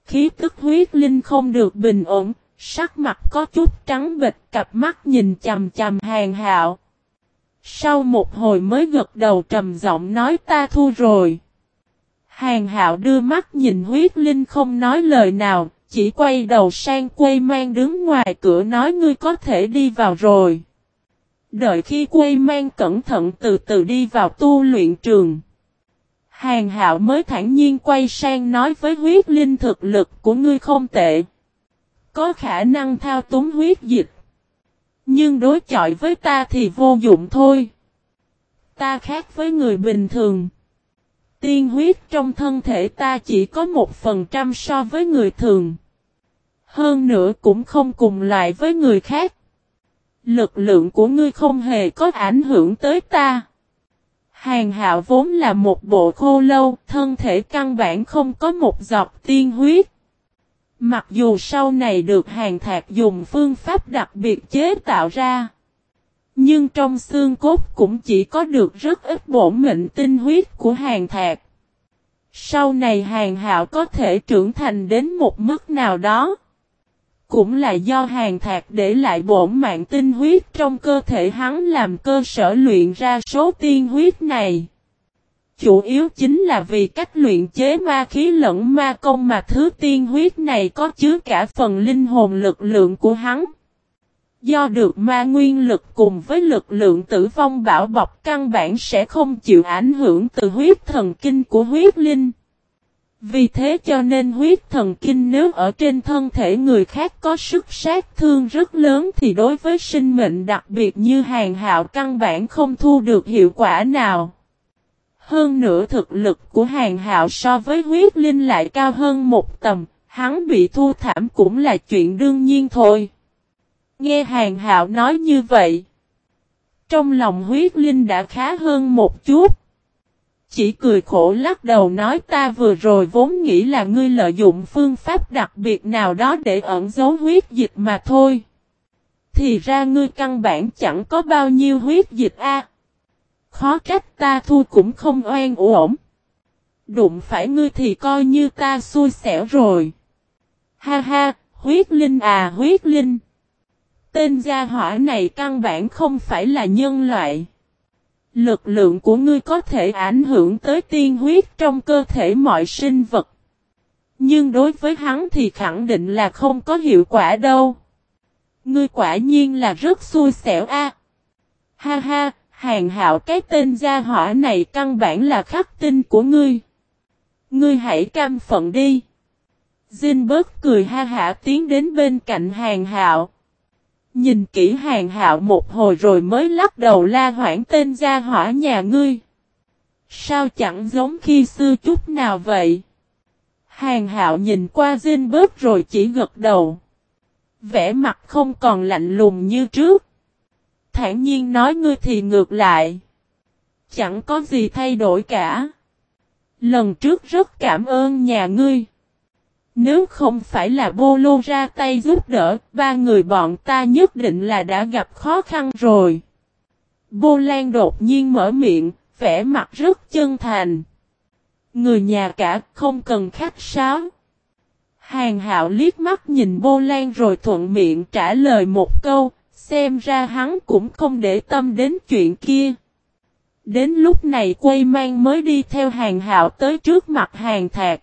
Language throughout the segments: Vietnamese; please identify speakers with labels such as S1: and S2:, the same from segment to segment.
S1: khí tức huyết linh không được bình ổn, sắc mặt có chút trắng bệch, cặp mắt nhìn chằm chằm Hàn Hạo. Sau một hồi mới gật đầu trầm giọng nói ta thua rồi. Hàn Hạo đưa mắt nhìn huyết linh không nói lời nào, chỉ quay đầu sang Quây Mang đứng ngoài cửa nói ngươi có thể đi vào rồi. Đợi khi Quây Mang cẩn thận từ từ đi vào tu luyện trường, Hàn Hạo mới thản nhiên quay sang nói với huyết linh thực lực của ngươi không tệ. Có khả năng thao túng huyết dịch. Nhưng đối chọi với ta thì vô dụng thôi. Ta khác với người bình thường. Tiên huyết trong thân thể ta chỉ có 1% so với người thường. Hơn nữa cũng không cùng loại với người khác. Lực lượng của ngươi không hề có ảnh hưởng tới ta. Hàn Hạo vốn là một bộ khô lâu, thân thể căn bản không có một giọt tiên huyết. Mặc dù sau này được Hàn Thạc dùng phương pháp đặc biệt chế tạo ra, nhưng trong xương cốt cũng chỉ có được rất ít bổn mệnh tinh huyết của Hàn Thạc. Sau này Hàn Hạo có thể trưởng thành đến một mức nào đó, cũng là do Hàn Thạc để lại bổn mạng tinh huyết trong cơ thể hắn làm cơ sở luyện ra số tiên huyết này. Chủ yếu chính là vì cách luyện chế ma khí lẫn ma công mà thứ tiên huyết này có chứa cả phần linh hồn lực lượng của hắn. Do được ma nguyên lực cùng với lực lượng tử vong bảo bọc căn bản sẽ không chịu ảnh hưởng từ huyết thần kinh của huyết linh. Vì thế cho nên huyết thần kinh nếu ở trên thân thể người khác có sức sát thương rất lớn thì đối với sinh mệnh đặc biệt như Hàn Hạo căn bản không thu được hiệu quả nào. Hơn nữa thực lực của Hàn Hạo so với huyết linh lại cao hơn một tầm, hắn bị thua thảm cũng là chuyện đương nhiên thôi. Nghe Hàn Hạo nói như vậy, trong lòng huyết linh đã khá hơn một chút. Chỉ cười khổ lắc đầu nói ta vừa rồi vốn nghĩ là ngươi lợi dụng phương pháp đặc biệt nào đó để ẩn giấu huyết dịch mà thôi. Thì ra ngươi căn bản chẳng có bao nhiêu huyết dịch a. Khó trách ta thua cũng không oan uổng. Đụng phải ngươi thì coi như ta xui xẻo rồi. Ha ha, huyết linh à huyết linh. Tên gia hỏa này căn bản không phải là nhân loại. Lực lượng của ngươi có thể ảnh hưởng tới tiên huyết trong cơ thể mọi sinh vật. Nhưng đối với hắn thì khẳng định là không có hiệu quả đâu. Ngươi quả nhiên là rất xui xẻo a. Ha ha, Hàn Hạo cái tên gia hỏa này căn bản là khắc tinh của ngươi. Ngươi hãy cam phận đi. Jinbert cười ha hả tiến đến bên cạnh Hàn Hạo. Nhìn kỹ Hàn Hạo một hồi rồi mới lắc đầu la hoảng tên gia hỏa nhà ngươi. Sao chẳng giống khi xưa chút nào vậy? Hàn Hạo nhìn qua Jinbert rồi chỉ gật đầu. Vẻ mặt không còn lạnh lùng như trước. Thản nhiên nói ngươi thì ngược lại. Chẳng có gì thay đổi cả. Lần trước rất cảm ơn nhà ngươi. Nếu không phải là Bô Lô ra tay giúp đỡ, ba người bọn ta nhất định là đã gặp khó khăn rồi. Bô Lan đột nhiên mở miệng, vẻ mặt rất chân thành. Người nhà cả không cần khách sáo. Hàn Hạo liếc mắt nhìn Bô Lan rồi thuận miệng trả lời một câu, xem ra hắn cũng không để tâm đến chuyện kia. Đến lúc này Quây Mang mới đi theo Hàn Hạo tới trước mặt Hàn Thạc.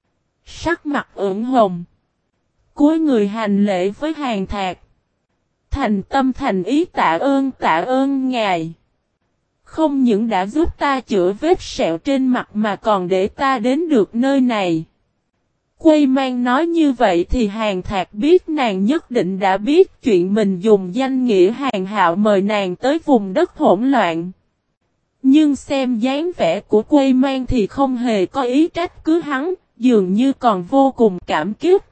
S1: Sắc mặt ửng hồng. Cúi người hành lễ với Hàn Thạc. Thành tâm thành ý tạ ơn ngài. Không những đã giúp ta chữa vết sẹo trên mặt mà còn để ta đến được nơi này. Quây Mang nói như vậy thì Hàn Thạc biết nàng nhất định đã biết chuyện mình dùng danh nghĩa Hàn Hạo mời nàng tới vùng đất hỗn loạn. Nhưng xem dáng vẻ của Quây Mang thì không hề có ý trách cứ hắn, dường như còn vô cùng cảm kích.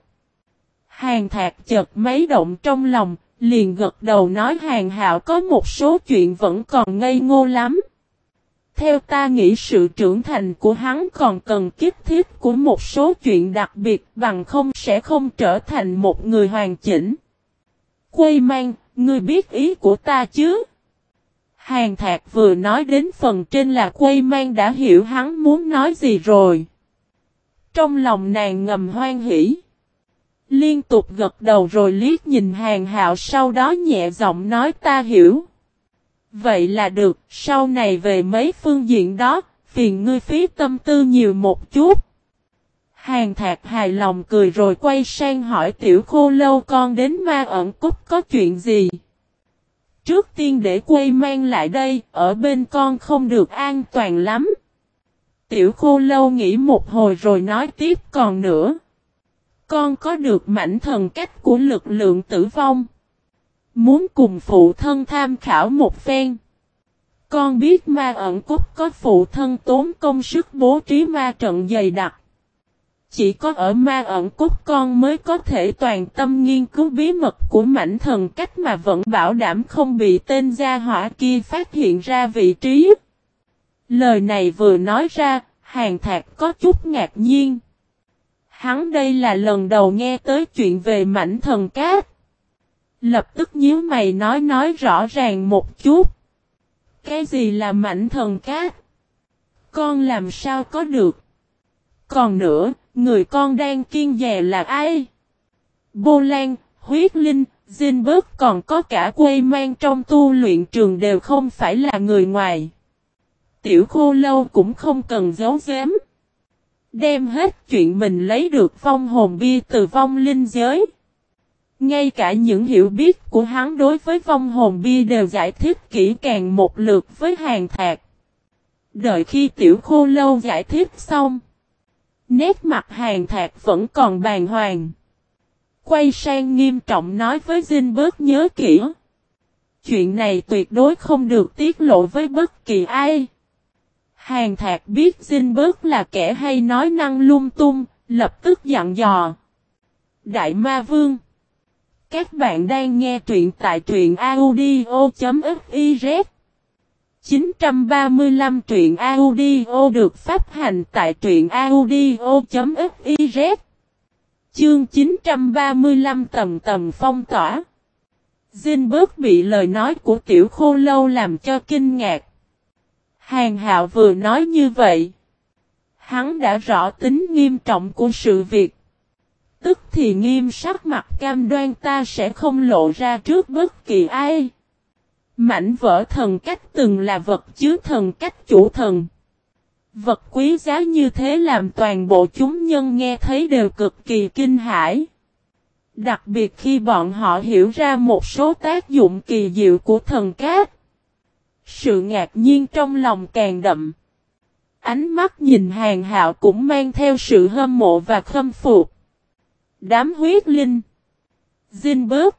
S1: Hàn Thạc chợt mấy động trong lòng, liền gật đầu nói Hàn Hạo có một số chuyện vẫn còn ngây ngô lắm. Theo ta nghĩ sự trưởng thành của hắn còn cần kích thích của một số chuyện đặc biệt bằng không sẽ không trở thành một người hoàn chỉnh. Quây Mang, ngươi biết ý của ta chứ? Hàn Thạc vừa nói đến phần trên là Quây Mang đã hiểu hắn muốn nói gì rồi. Trong lòng nàng ngầm hoan hỉ. Liên tục gật đầu rồi liếc nhìn Hàn Hạo, sau đó nhẹ giọng nói ta hiểu. Vậy là được, sau này về mấy phương diện đó, phiền ngươi phí tâm tư nhiều một chút. Hàn Thạc hài lòng cười rồi quay sang hỏi Tiểu Khô Lâu con đến Ma Ẩn Cúc có chuyện gì? Trước tiên để quay mang lại đây, ở bên con không được an toàn lắm. Tiểu Khô Lâu nghĩ một hồi rồi nói tiếp còn nữa. Con có được mảnh thần cách của lực lượng tử vong. Muốn cùng phụ thân tham khảo một phen. Con biết Ma Ẩn Cúc có phụ thân tốn công sức bố trí ma trận dày đặc. Chỉ có ở Ma Ẩn Cúc con mới có thể toàn tâm nghiên cứu bí mật của mảnh thần cách mà vẫn bảo đảm không bị tên gia hỏa kia phát hiện ra vị trí. Lời này vừa nói ra, Hàn Thạc có chút ngạc nhiên. Hắn đây là lần đầu nghe tới chuyện về mảnh thần cát. Lập tức nhíu mày nói rõ ràng một chút. Cái gì là mảnh thần cát? Con làm sao có được? Còn nữa, người con đang kiêng dè là ai? Bô Lan, Huyết Linh, Zinberg còn có cả Quây Mang trong tu luyện trường đều không phải là người ngoài. Tiểu Khô Lâu cũng không cần giấu giếm. Đem hết chuyện mình lấy được vong hồn bia từ vong linh giới. Ngay cả những hiểu biết của hắn đối với vong hồn bia đều giải thích kỹ càng một lượt với Hàn Thạc. Đợi khi Tiểu Khô Lâu giải thích xong. Nét mặt Hàn Thạc vẫn còn bàng hoàng. Quay sang nghiêm trọng nói với Zinberg nhớ kỹ. Chuyện này tuyệt đối không được tiết lộ với bất kỳ ai. Hàn Thạc biết Zinberg là kẻ hay nói năng lung tung, lập tức dặn dò. Đại Ma Vương. Các bạn đang nghe truyện tại truyện audio.fiz 935 truyện audio được phát hành tại truyện audio.fiz. Chương 935 tầng tầng phong tỏa. Zinberg bị lời nói của Tiểu Khô Lâu làm cho kinh ngạc. Hàn Hạo vừa nói như vậy. Hắn đã rõ tính nghiêm trọng của sự việc. Tức thì nghiêm sắc mặt cam đoan ta sẽ không lộ ra trước bất kỳ ai. Mảnh vỡ thần cách từng là vật chứa thần cách chủ thần. Vật quý giá như thế làm toàn bộ chúng nhân nghe thấy đều cực kỳ kinh hãi. Đặc biệt khi bọn họ hiểu ra một số tác dụng kỳ diệu của thần cát. Sự ngạc nhiên trong lòng càng đậm. Ánh mắt nhìn Hàn Hạo cũng mang theo sự hâm mộ và khâm phục. Đám huyết linh. Zinberg.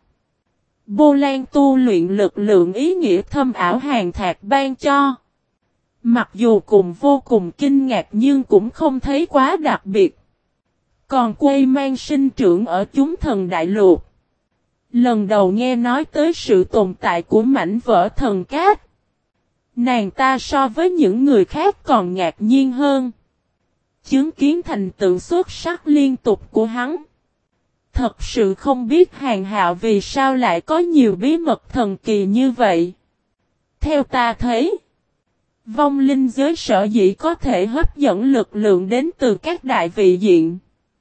S1: Bô Lan tu luyện lực lượng ý nghĩa thâm ảo Hàn Thạc ban cho. Mặc dù cùng vô cùng kinh ngạc nhưng cũng không thấy quá đặc biệt. Còn Quây Mang sinh trưởng ở chúng thần đại lục. Lần đầu nghe nói tới sự tồn tại của mảnh vỡ thần cát. Nàng ta so với những người khác còn ngạc nhiên hơn. Chứng kiến thành tựu xuất sắc liên tục của hắn. Thật sự không biết Hàn Hạo vì sao lại có nhiều bí mật thần kỳ như vậy. Theo ta thấy, vong linh giới sở dĩ có thể hấp dẫn lực lượng đến từ các đại vị diện.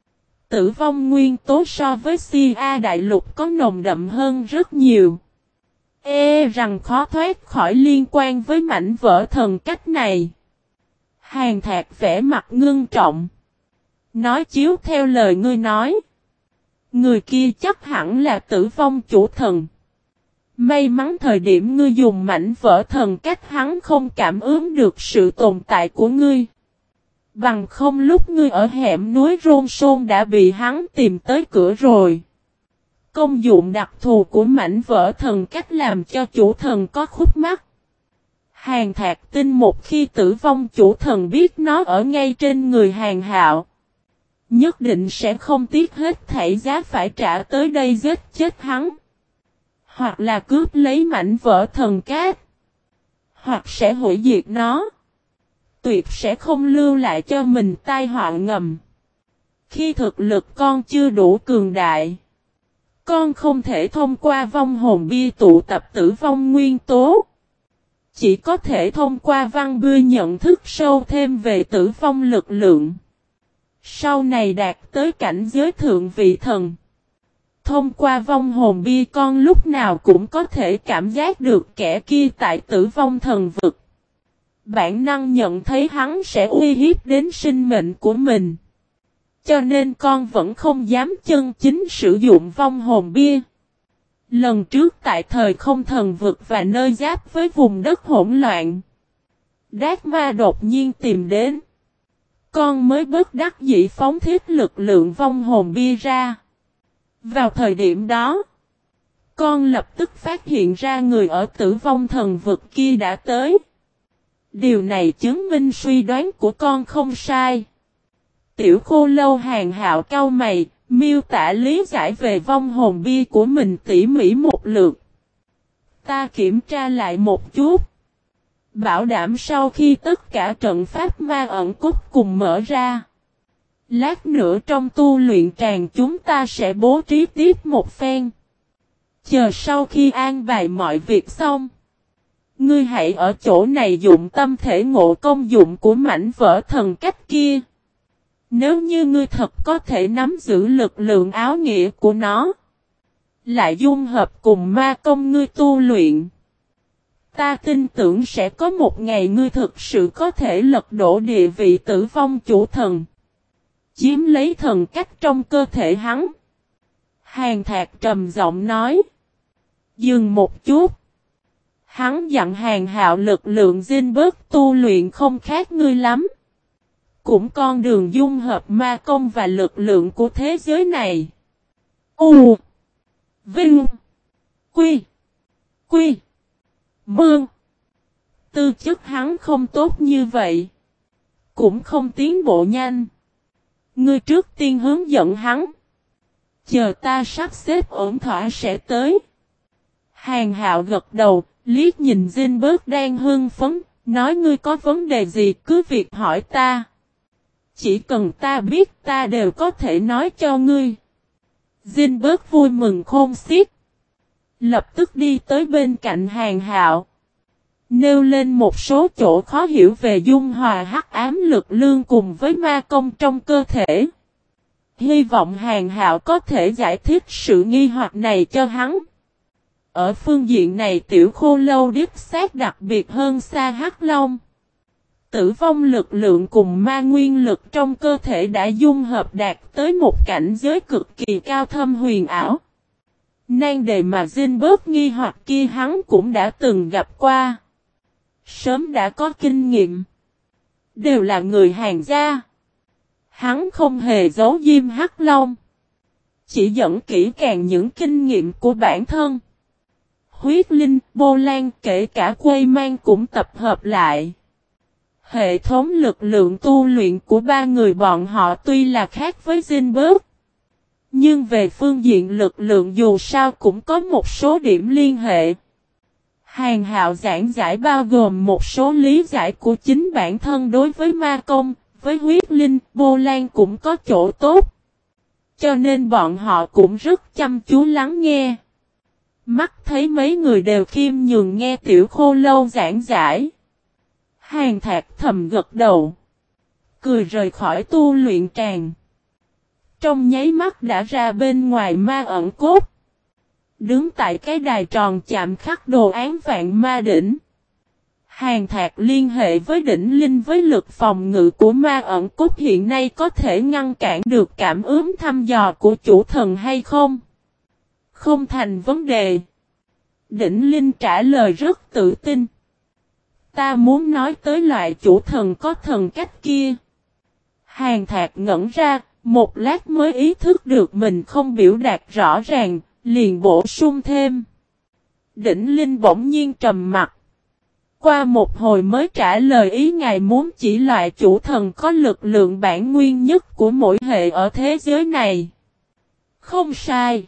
S1: Tử vong nguyên tố so với Si A đại lục có nồng đậm hơn rất nhiều. Rằng khó thoát khỏi liên quan với mảnh vỡ thần cách này. Hàn Thạc vẻ mặt ngưng trọng. Nói chiếu theo lời ngươi nói. Người kia chắc hẳn là tử vong chủ thần. May mắn thời điểm ngươi dùng mảnh vỡ thần cách hắn không cảm ứng được sự tồn tại của ngươi. Bằng không lúc ngươi ở hẻm núi Rôn Sôn đã bị hắn tìm tới cửa rồi. Công dụng đặc thù của mảnh vỡ thần cách làm cho chủ thần có khúc mắc. Hàn Thạc tin một khi tử vong chủ thần biết nó ở ngay trên người Hàn Hạo. Nhất định sẽ không tiếc hết thảy giá phải trả tới đây giết chết hắn. Hoặc là cướp lấy mảnh vỡ thần cát. Hoặc sẽ hủy diệt nó. Tuyệt sẽ không lưu lại cho mình tai họa ngầm. Khi thực lực con chưa đủ cường đại. Con không thể thông qua vong hồn bia tụ tập tử vong nguyên tố. Chỉ có thể thông qua văn bia nhận thức sâu thêm về tử vong lực lượng. Sau này đạt tới cảnh giới thượng vị thần. Thông qua vong hồn bia con lúc nào cũng có thể cảm giác được kẻ kia tại tử vong thần vực. Bản năng nhận thấy hắn sẽ uy hiếp đến sinh mệnh của mình. Cho nên con vẫn không dám chân chính sử dụng vong hồn bia. Lần trước tại thời không thần vực và nơi giáp với vùng đất hỗn loạn. Đát ma đột nhiên tìm đến. Con mới bất đắc dĩ phóng thiết lực lượng vong hồn bia ra. Vào thời điểm đó, con lập tức phát hiện ra người ở tử vong thần vực kia đã tới. Điều này chứng minh suy đoán của con không sai. Tiểu Khô Lâu Hàn Hạo cau mày, miêu tả lý giải về vong hồn bia của mình tỉ mỉ một lượt. Ta kiểm tra lại một chút. Bảo đảm sau khi tất cả trận pháp ma ẩn cốt cùng mở ra. Lát nữa trong tu luyện tràng chúng ta sẽ bố trí tiếp một phen. Chờ sau khi an bài mọi việc xong. Ngươi hãy ở chỗ này dụng tâm thể ngộ công dụng của mảnh vỡ thần cách kia. Nếu như ngươi thật có thể nắm giữ lực lượng áo nghĩa của nó. Lại dung hợp cùng ma công ngươi tu luyện. Ta tin tưởng sẽ có một ngày ngươi thực sự có thể lật đổ địa vị tử vong chủ thần. Chiếm lấy thần cách trong cơ thể hắn. Hàn Thạc trầm giọng nói. Dừng một chút. Hắn dặn Hàn Hạo lực lượng dinh bớt tu luyện không khác ngươi lắm. Cũng con đường dung hợp ma công và lực lượng của thế giới này. U. Vinh. Quy. Quy. Mương. Tư chất hắn không tốt như vậy. Cũng không tiến bộ nhanh. Ngươi trước tiên hướng dẫn hắn. Chờ ta sắp xếp ổn thỏa sẽ tới. Hàn Hạo gật đầu, liếc nhìn Zinberg đang hưng phấn, nói ngươi có vấn đề gì cứ việc hỏi ta. Chỉ cần ta biết ta đều có thể nói cho ngươi. Zinberg vui mừng khôn xiết. Lập tức đi tới bên cạnh Hàn Hạo. Nêu lên một số chỗ khó hiểu về dung hòa hắc ám lực lượng cùng với ma công trong cơ thể. Hy vọng Hàn Hạo có thể giải thích sự nghi hoặc này cho hắn. Ở phương diện này Tiểu Khô Lâu đích xác đặc biệt hơn xa Hắc Long. Tử vong lực lượng cùng ma nguyên lực trong cơ thể đã dung hợp đạt tới một cảnh giới cực kỳ cao thâm huyền ảo. Nan đề mà Zinberg nghi hoặc kia hắn cũng đã từng gặp qua. Sớm đã có kinh nghiệm. Đều là người Hàn gia. Hắn không hề giấu diêm Hắc Long. Chỉ dẫn kỹ càng những kinh nghiệm của bản thân. Huyết Linh, Bô Lan kể cả Quây Mang cũng tập hợp lại. Hệ thống lực lượng tu luyện của ba người bọn họ tuy là khác với Zinberg. Nhưng về phương diện lực lượng dù sao cũng có một số điểm liên hệ. Hàn Hạo giảng giải bao gồm một số lý giải của chính bản thân đối với ma công, với Huyết Linh, Bô Lan cũng có chỗ tốt. Cho nên bọn họ cũng rất chăm chú lắng nghe. Mắt thấy mấy người đều khiêm nhường nghe Tiểu Khô Lâu giảng giải. Hàn Thạc thầm gật đầu. Cười rời khỏi tu luyện tràng. Trong nháy mắt đã ra bên ngoài ma ẩn cốt. Đứng tại cái đài tròn chạm khắc đồ án vạn ma đỉnh. Hàn Thạc liên hệ với đỉnh linh với lực phòng ngự của ma ẩn cốt hiện nay có thể ngăn cản được cảm ứng thăm dò của chủ thần hay không? Không thành vấn đề. Đỉnh linh trả lời rất tự tin. Ta muốn nói tới loại chủ thần có thần cách kia. Hàn Thạc ngẩn ra, một lát mới ý thức được mình không biểu đạt rõ ràng, liền bổ sung thêm. Đỉnh linh bỗng nhiên trầm mặt. Qua một hồi mới trả lời ý ngài muốn chỉ loại chủ thần có lực lượng bản nguyên nhất của mỗi hệ ở thế giới này. Không sai.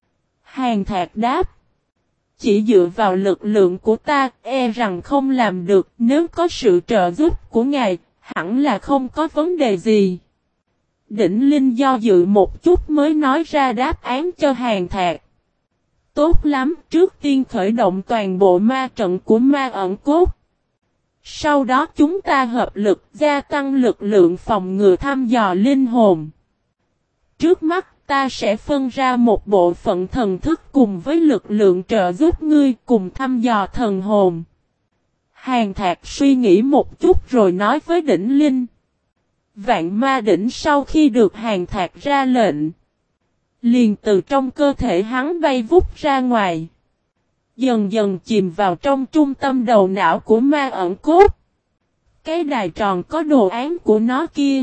S1: Hàn Thạc đáp. Chỉ dựa vào lực lượng của ta e rằng không làm được, nếu có sự trợ giúp của ngài, hẳn là không có vấn đề gì. Đỉnh Linh do dự một chút mới nói ra đáp án cho Hàn Thạc. Tốt lắm, trước tiên khởi động toàn bộ ma trận của ma ẩn cốt. Sau đó chúng ta hợp lực gia tăng lực lượng phòng ngự thăm dò linh hồn. Trước mắt ta sẽ phân ra một bộ phận thần thức cùng với lực lượng trợ giúp ngươi cùng thăm dò thần hồn. Hàn Thạc suy nghĩ một chút rồi nói với Đỉnh Linh. Vạn ma đỉnh sau khi được Hàn Thạc ra lệnh, liền từ trong cơ thể hắn bay vút ra ngoài. Dần dần chìm vào trong trung tâm đầu não của ma ẩn cốt. Cái đài tròn có đồ án của nó kia.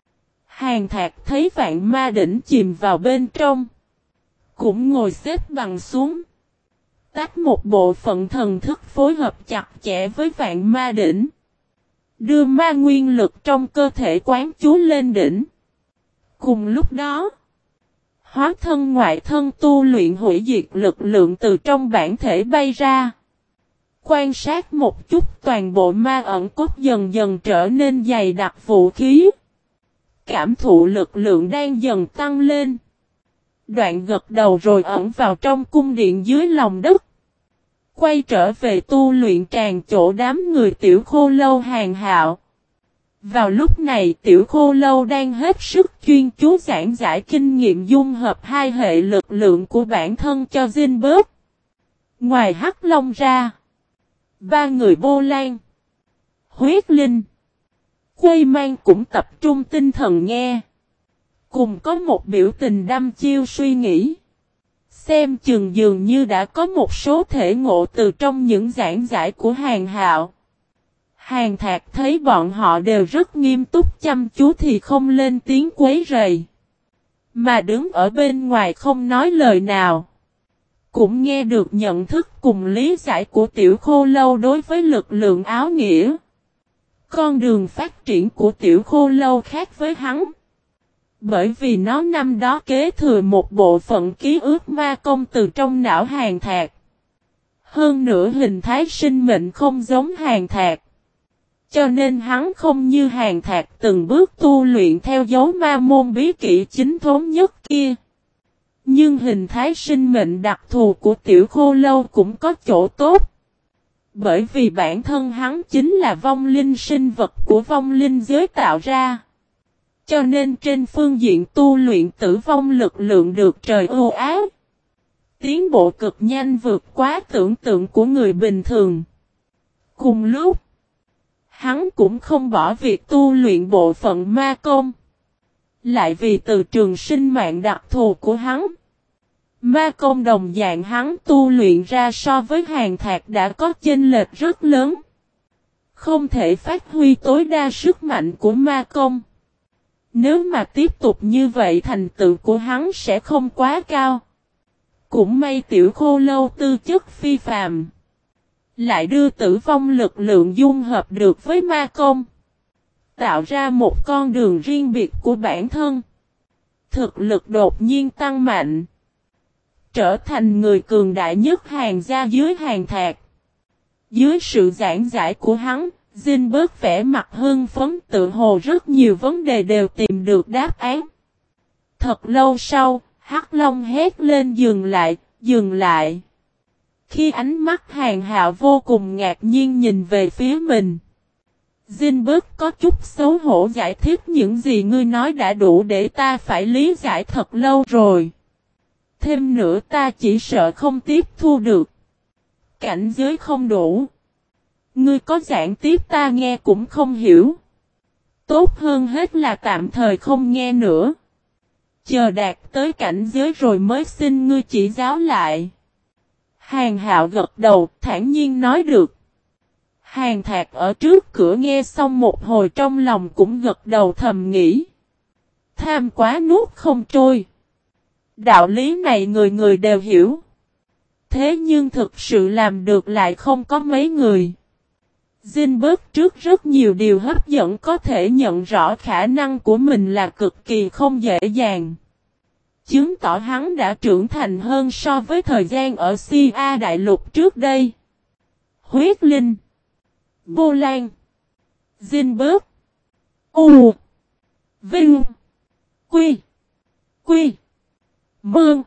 S1: Hàn Thạc thấy vạn ma đỉnh chìm vào bên trong. Cũng ngồi xếp bằng xuống. Tách một bộ phận thần thức phối hợp chặt chẽ với vạn ma đỉnh. Đưa ma nguyên lực trong cơ thể quán chú lên đỉnh. Cùng lúc đó, hóa thân ngoại thân tu luyện hủy diệt lực lượng từ trong bản thể bay ra. Quan sát một chút toàn bộ ma ẩn cốt dần dần trở nên dày đặc vũ khí. Cảm thụ lực lượng đang dần tăng lên. Đoạn gật đầu rồi ẩn vào trong cung điện dưới lòng đất. Quay trở về tu luyện tràn chỗ đám người Tiểu Khô Lâu Hàn Hạo. Vào lúc này Tiểu Khô Lâu đang hết sức chuyên chú giảng giải kinh nghiệm dung hợp hai hệ lực lượng của bản thân cho Zinberg. Ngoài Hắc Long ra, ba người Bô Lan, Huyết Linh, Quây Mang cũng tập trung tinh thần nghe. Cùng có một biểu tình đăm chiêu suy nghĩ. Xem chừng dường như đã có một số thể ngộ từ trong những giảng giải của Hàn Hạo. Hàn Thạc thấy bọn họ đều rất nghiêm túc chăm chú thì không lên tiếng quấy rầy. Mà đứng ở bên ngoài không nói lời nào. Cũng nghe được nhận thức cùng lý giải của Tiểu Khô Lâu đối với lực lượng áo nghĩa. Con đường phát triển của Tiểu Khô Lâu khác với hắn. Bởi vì nó năm đó kế thừa một bộ phận ký ức ma công từ trong não Hàn Thạc. Hơn nữa hình thái sinh mệnh không giống Hàn Thạc. Cho nên hắn không như Hàn Thạc từng bước tu luyện theo dấu ma môn bí kỹ chính thống nhất kia. Nhưng hình thái sinh mệnh đặc thù của Tiểu Khô Lâu cũng có chỗ tốt. Bởi vì bản thân hắn chính là vong linh sinh vật của vong linh giới tạo ra. Cho nên trên phương diện tu luyện tử vong lực lượng được trời ưu ái. Tiến bộ cực nhanh vượt quá tưởng tượng của người bình thường. Cùng lúc, hắn cũng không bỏ việc tu luyện bộ phận ma công. Lại vì từ trường sinh mạng đặc thù của hắn. Ma công đồng dạng hắn tu luyện ra so với Hàn Thạc đã có chênh lệch rất lớn. Không thể phát huy tối đa sức mạnh của ma công. Nếu mà tiếp tục như vậy thành tựu của hắn sẽ không quá cao. Cũng may Tiểu Khô Lâu tư chất phi phàm. Lại đưa tử vong lực lượng dung hợp được với ma công. Tạo ra một con đường riêng biệt của bản thân. Thực lực đột nhiên tăng mạnh. Trở thành người cường đại nhất hàng gia dưới Hàn Thạc. Dưới sự giảng giải của hắn, Zinberg vẻ mặt hưng phấn tự hồ rất nhiều vấn đề đều tìm được đáp án. Thật lâu sau, Hắc Long hét lên dừng lại, dừng lại. Khi ánh mắt Hàn Hạo vô cùng ngạc nhiên nhìn về phía mình. Zinberg có chút xấu hổ giải thích những gì ngươi nói đã đủ để ta phải lý giải thật lâu rồi. Thêm nữa ta chỉ sợ không tiếp thu được. Cảnh giới không đủ. Ngươi có giảng tiếp ta nghe cũng không hiểu. Tốt hơn hết là tạm thời không nghe nữa. Chờ đạt tới cảnh giới rồi mới xin ngươi chỉ giáo lại. Hàn Hạo gật đầu thản nhiên nói được. Hàn Thạc ở trước cửa nghe xong một hồi trong lòng cũng gật đầu thầm nghĩ. Tham quá nuốt không trôi. Đạo lý này người người đều hiểu. Thế nhưng thực sự làm được lại không có mấy người. Zinberg trước rất nhiều điều hấp dẫn có thể nhận rõ khả năng của mình là cực kỳ không dễ dàng. Chứng tỏ hắn đã trưởng thành hơn so với thời gian ở Sia Đại Lục trước đây. Huyết Linh, Bô Lan, Zinberg, U, Vinh, Quy, Quy, Mương,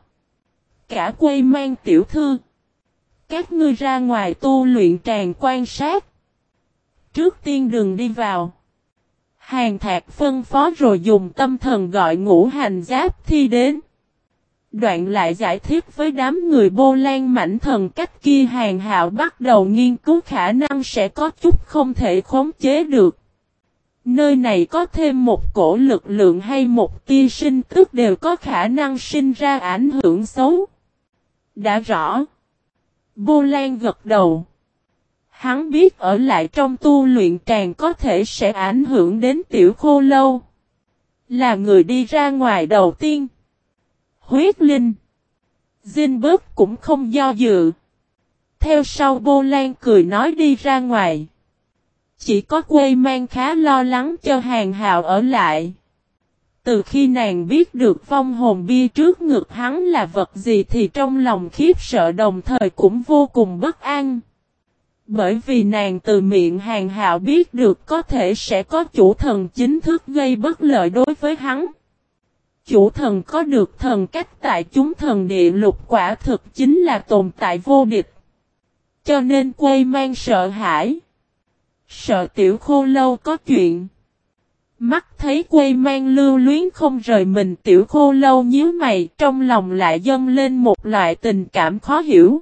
S1: cả Quây Mang tiểu thư. Các ngươi ra ngoài tu luyện tràn quan sát. Trước tiên đừng đi vào. Hàng Thạc phân phó rồi dùng tâm thần gọi Ngũ Hành Giáp Thi đến. Đoạn lại giải thích với đám người Bô Lan Mãnh Thần cách kia Hàng Hạo bắt đầu nghiên cứu khả năng sẽ có chút không thể khống chế được. Nơi này có thêm một cổ lực lượng hay một tia sinh tức đều có khả năng sinh ra ảnh hưởng xấu. Đã rõ. Bô Lan gật đầu. Hắn biết ở lại trong tu luyện tràng có thể sẽ ảnh hưởng đến Tiểu Khô Lâu. Là người đi ra ngoài đầu tiên. Huyết Linh. Zinberg cũng không do dự. Theo sau Bô Lan cười nói đi ra ngoài. Chỉ có Quây Mang khá lo lắng cho Hàng Hạo ở lại. Từ khi nàng biết được vong hồn bia trước ngực hắn là vật gì thì trong lòng khiếp sợ đồng thời cũng vô cùng bất an. Bởi vì nàng từ miệng Hàng Hạo biết được có thể sẽ có chủ thần chính thức gây bất lợi đối với hắn. Chủ thần có được thần cách tại chúng thần địa lục quả thực chính là tồn tại vô địch. Cho nên Quây Mang sợ hãi. Sợ Tiểu Khô Lâu có chuyện. Mắt thấy Quây Mang lưu luyến không rời mình, Tiểu Khô Lâu nhíu mày, trong lòng lại dâng lên một loại tình cảm khó hiểu.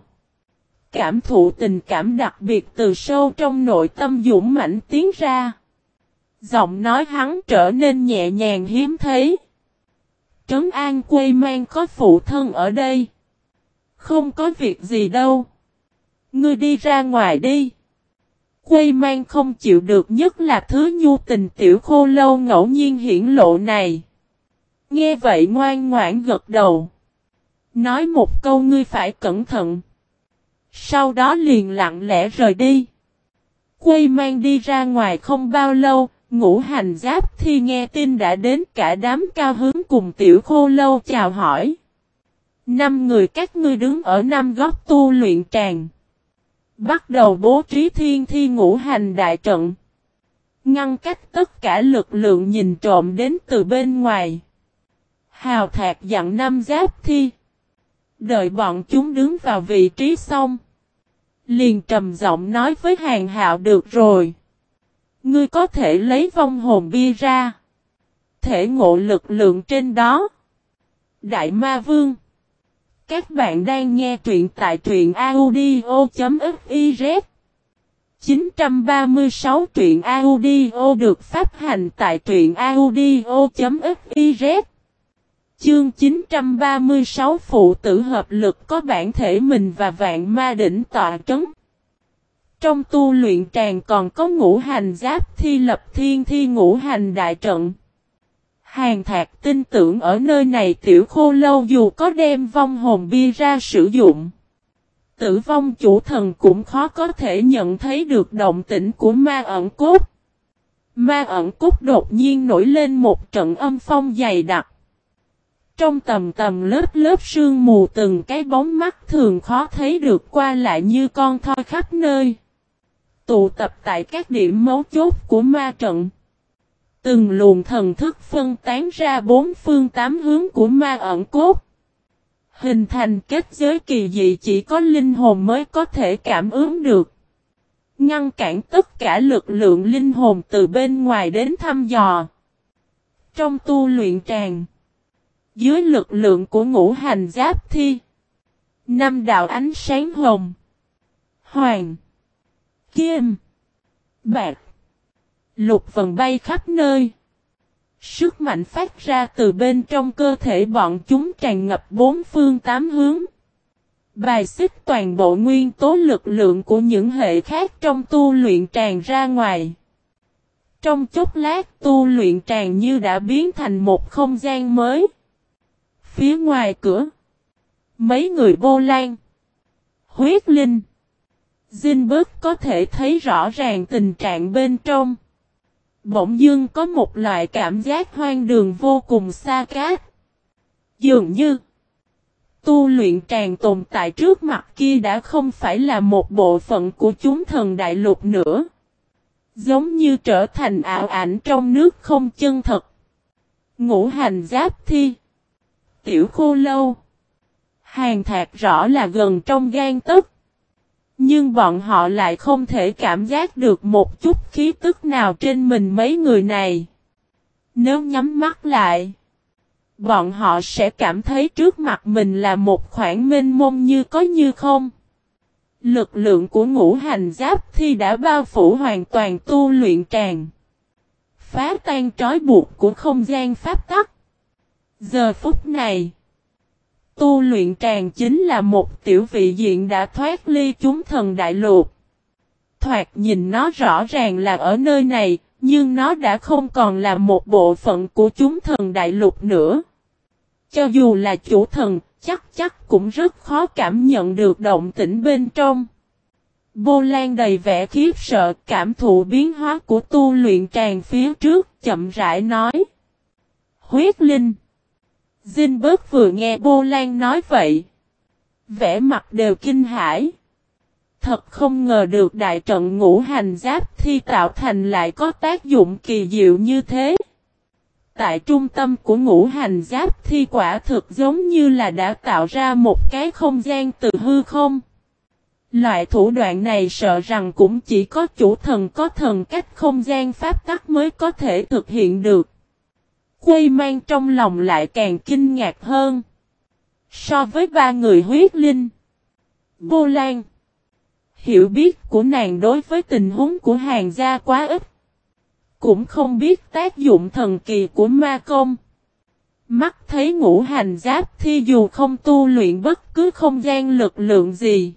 S1: Cảm thụ tình cảm đặc biệt từ sâu trong nội tâm dũng mãnh tiến ra. Giọng nói hắn trở nên nhẹ nhàng hiếm thấy. Trấn an Quây Mang có phụ thân ở đây. Không có việc gì đâu. Ngươi đi ra ngoài đi. Quây Mang không chịu được, nhất là thứ nhu tình Tiểu Khô Lâu ngẫu nhiên hiển lộ này. Nghe vậy ngoan ngoãn gật đầu. Nói một câu ngươi phải cẩn thận. Sau đó liền lặng lẽ rời đi. Quây Mang đi ra ngoài không bao lâu, Ngũ Hành Giáp Thi nghe tin đã đến, cả đám cao hứng cùng Tiểu Khô Lâu chào hỏi. 5 người các ngươi đứng ở 5 góc tu luyện tràng. Bắt đầu bố trí thiên thi ngũ hành đại trận. Ngăn cách tất cả lực lượng nhìn trộm đến từ bên ngoài. Hào Thạc dặn 5 Giáp Thi. Đợi bọn chúng đứng vào vị trí xong. Liền trầm giọng nói với Hàng Hạo được rồi. Ngươi có thể lấy vong hồn bia ra. Thể ngộ lực lượng trên đó. Đại Ma Vương. Các bạn đang nghe truyện tại truyện audio.fiz. 936 truyện audio được phát hành tại truyện audio.fiz. Chương 936 phụ tử hợp lực có bản thể mình và vạn ma đỉnh tọa trấn. Trong tu luyện tràng còn có Ngũ Hành Giáp Thi lập thiên thi ngũ hành đại trận. Hàng Thạc tin tưởng ở nơi này Tiểu Khô Lâu dù có đem vong hồn bia ra sử dụng. Tử vong chủ thần cũng khó có thể nhận thấy được động tĩnh của ma ẩn cốt. Ma ẩn cốt đột nhiên nổi lên một trận âm phong dày đặc. Trong tầm tầm lớp lớp sương mù từng cái bóng mắt thường khó thấy được qua lại như con thoi khắp nơi. Tụ tập tại các điểm mấu chốt của ma trận. Từng luồng thần thức phân tán ra 4 phương 8 hướng của ma ẩn cốt. Hình thành kết giới kỳ dị chỉ có linh hồn mới có thể cảm ứng được. Ngăn cản tất cả lực lượng linh hồn từ bên ngoài đến thăm dò. Trong tu luyện tràng. Dưới lực lượng của Ngũ Hành Giáp Thi. 5 đạo ánh sáng hồng. Hoàng. Kim. Bạc. Lục vần bay khắp nơi. Sức mạnh phát ra từ bên trong cơ thể bọn chúng tràn ngập 4 phương 8 hướng. Bài xích toàn bộ nguyên tố lực lượng của những hệ khác trong tu luyện tràn ra ngoài. Trong chốc lát tu luyện tràn như đã biến thành một không gian mới. Phía ngoài cửa. Mấy người Bô Lan. Huyết Linh. Zinberg có thể thấy rõ ràng tình trạng bên trong. Bỗng dưng có một loại cảm giác hoang đường vô cùng xa cách. Dường như tu luyện tràng tồn tại trước mặt kia đã không phải là một bộ phận của chúng thần đại lục nữa. Giống như trở thành ảo ảnh trong nước không chân thật. Ngũ Hành Giáp Thi. Tiểu Khô Lâu. Hàng Thạc rõ là gần trong gan tấc. Nhưng bọn họ lại không thể cảm giác được một chút khí tức nào trên mình mấy người này. Nếu nhắm mắt lại, bọn họ sẽ cảm thấy trước mặt mình là một khoảng mênh mông như có như không. Lực lượng của ngũ hành giáp thi đã bao phủ hoàn toàn tu luyện tràng, phá tan trói buộc của không gian pháp tắc. Giờ phút này, tu luyện tràng chính là một tiểu vị diện đã thoát ly chúng thần đại lục. Thoạt nhìn nó rõ ràng là ở nơi này, nhưng nó đã không còn là một bộ phận của chúng thần đại lục nữa. Cho dù là chủ thần, chắc cũng rất khó cảm nhận được động tĩnh bên trong. Bô Lan đầy vẻ khiếp sợ, cảm thụ biến hóa của tu luyện tràng phía trước, chậm rãi nói. Huyết linh. Zinberg vừa nghe Bô Lan nói vậy, vẻ mặt đều kinh hãi. Thật không ngờ được đại trận ngũ hành giáp thi tạo thành lại có tác dụng kỳ diệu như thế. Tại trung tâm của ngũ hành giáp thi quả thực giống như là đã tạo ra một cái không gian từ hư không. Loại thủ đoạn này sợ rằng cũng chỉ có chủ thần có thần cách không gian pháp tắc mới có thể thực hiện được. Quây mang trong lòng lại càng kinh ngạc hơn. So với ba người huyết linh, Bô Lan, hiểu biết của nàng đối với tình huống của Hàn gia quá ít. Cũng không biết tác dụng thần kỳ của ma công. Mắt thấy ngũ hành giáp thi dù không tu luyện bất cứ không gian lực lượng gì.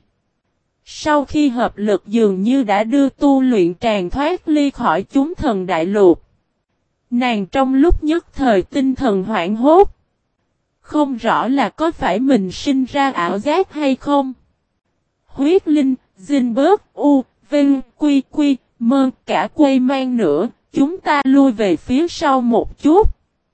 S1: Sau khi hợp lực dường như đã đưa tu luyện tràn thoát ly khỏi chúng thần đại lục. Nàng trong lúc nhất thời tinh thần hoảng hốt. Không rõ là có phải mình sinh ra ảo giác hay không. Huyết linh, Zinberg, U, Vinh, Quy Quy, Mơ cả quây mang nữa. Chúng ta lui về phía sau một chút.